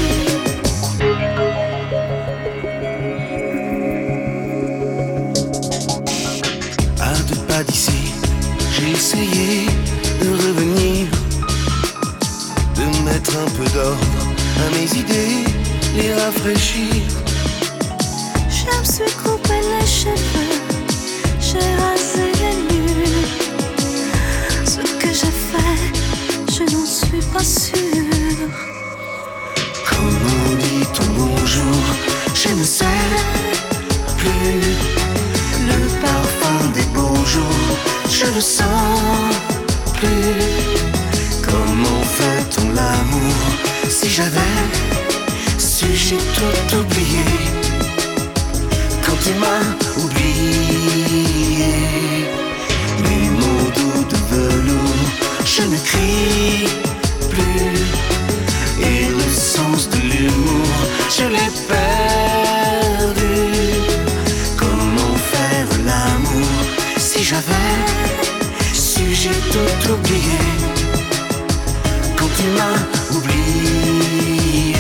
À deux pas d'ici, j'ai essayé de revenir, de mettre un peu d'ordre à mes idées, les rafraîchir. Je me suis coupé les cheveux, j'ai rasé les murs. Ce que j'ai fait, je n'en suis pas sûre. Comment dit-on bonjour? Je ne sais plus. Le parfum des beaux jours, je le sens plus. Comment fait-on l'amour si j'avais su, j'ai tout oublié. Quand tu m'as oublié, mes mots doux de velours, je ne crie plus. Et le sens de l'humour, je l'ai perdu. Comment faire l'amour si j'avais su, j'ai tout oublié. Quand tu m'as oublié.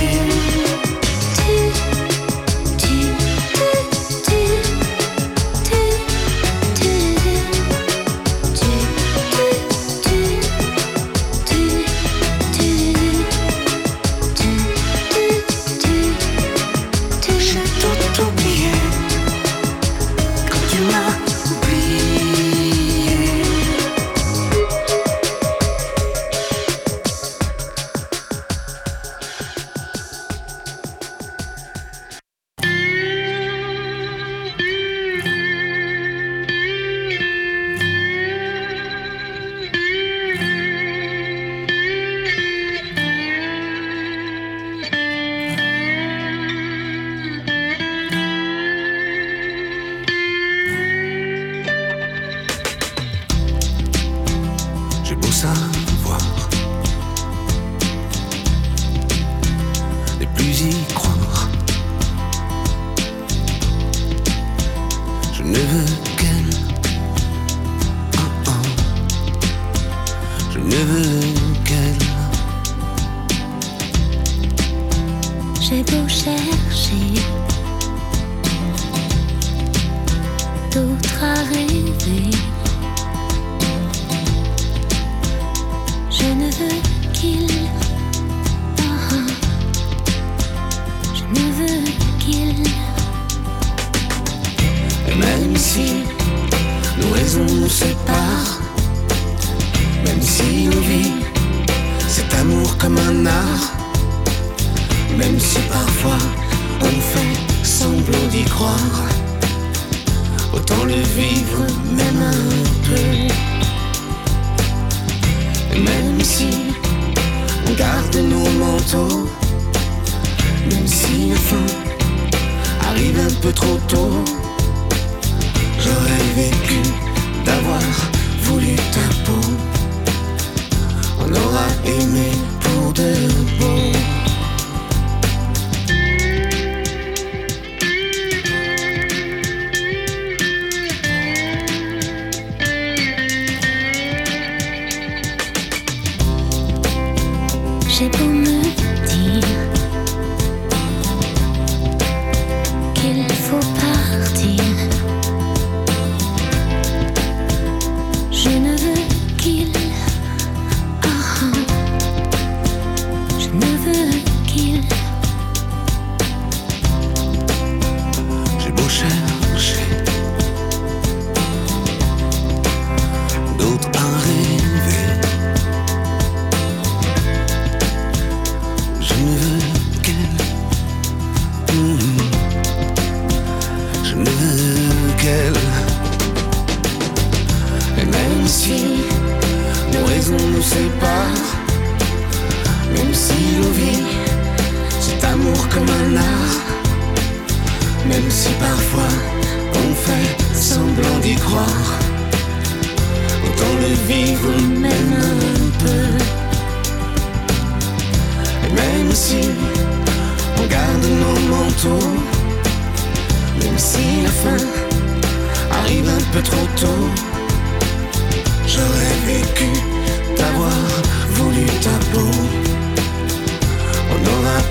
J'ai beau chercher d'autres à rêver, je ne veux qu'il, oh, je ne veux qu'il. Même si nos raisons nous séparent, même si on vit cet amour comme un art, même si parfois on fait semblant d'y croire, autant le vivre même un peu. Et même si on garde nos manteaux, même si la fin arrive un peu trop tôt, j'aurais vécu d'avoir voulu ta peau. On aura aimé pour de beau. J'ai beau me dire qu'il faut partir, je ne veux qu'il, oh, je ne veux qu'il. J'ai beau chercher d'autres à rêver, je ne veux qu'elle, mmh. Je ne veux qu'elle. Et même si nos raisons nous séparent, même si l'on vit cet amour comme un art, même si parfois on fait semblant d'y croire, autant le vivre même un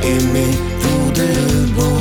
aimer pour de bon.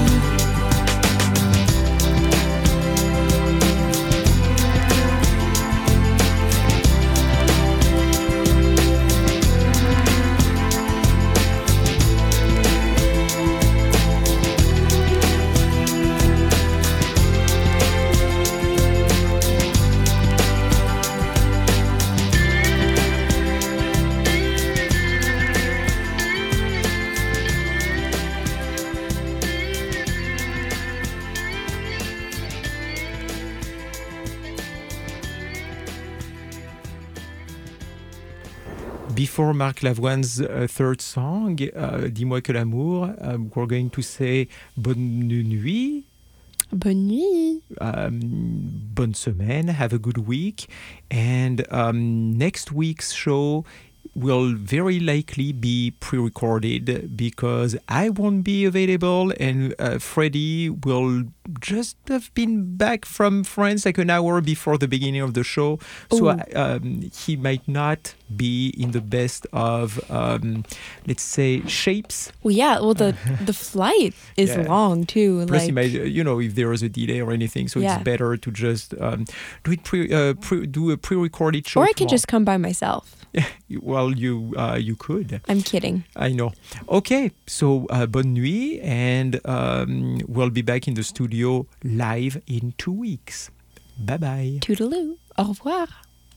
Before Marc Lavoine's uh, third song, uh, Dis-moi que l'amour, um, we're going to say bonne nuit. Bonne nuit. Um, bonne semaine. Have a good week. And um, next week's show will very likely be pre-recorded because I won't be available and uh, Freddie will just have been back from France like an hour before the beginning of the show. So I, um, he might not be in the best of, um, let's say, shapes. Well, yeah. Well, the the flight is Yeah. long too. Plus, like, he might, you know, if there is a delay or anything, so Yeah. it's better to just um, do it pre, uh, pre, do a pre-recorded show. or I could tomorrow. just come by myself. Well, you uh, you could. I'm kidding. I know. Okay, so uh, bonne nuit, and um, we'll be back in the studio live in two weeks. Bye bye. Toodaloo. Au revoir.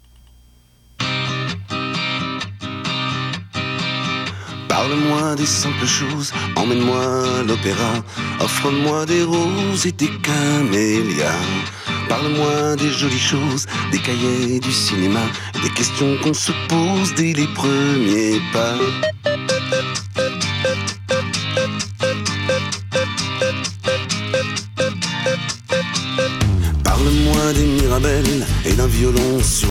Parle-moi des simples choses, emmène-moi à l'opéra, offre-moi des roses et des camélias. Parle-moi des jolies choses, des cahiers du cinéma, des questions qu'on se pose dès les premiers pas. Parle-moi des Mirabelles et d'un violon sur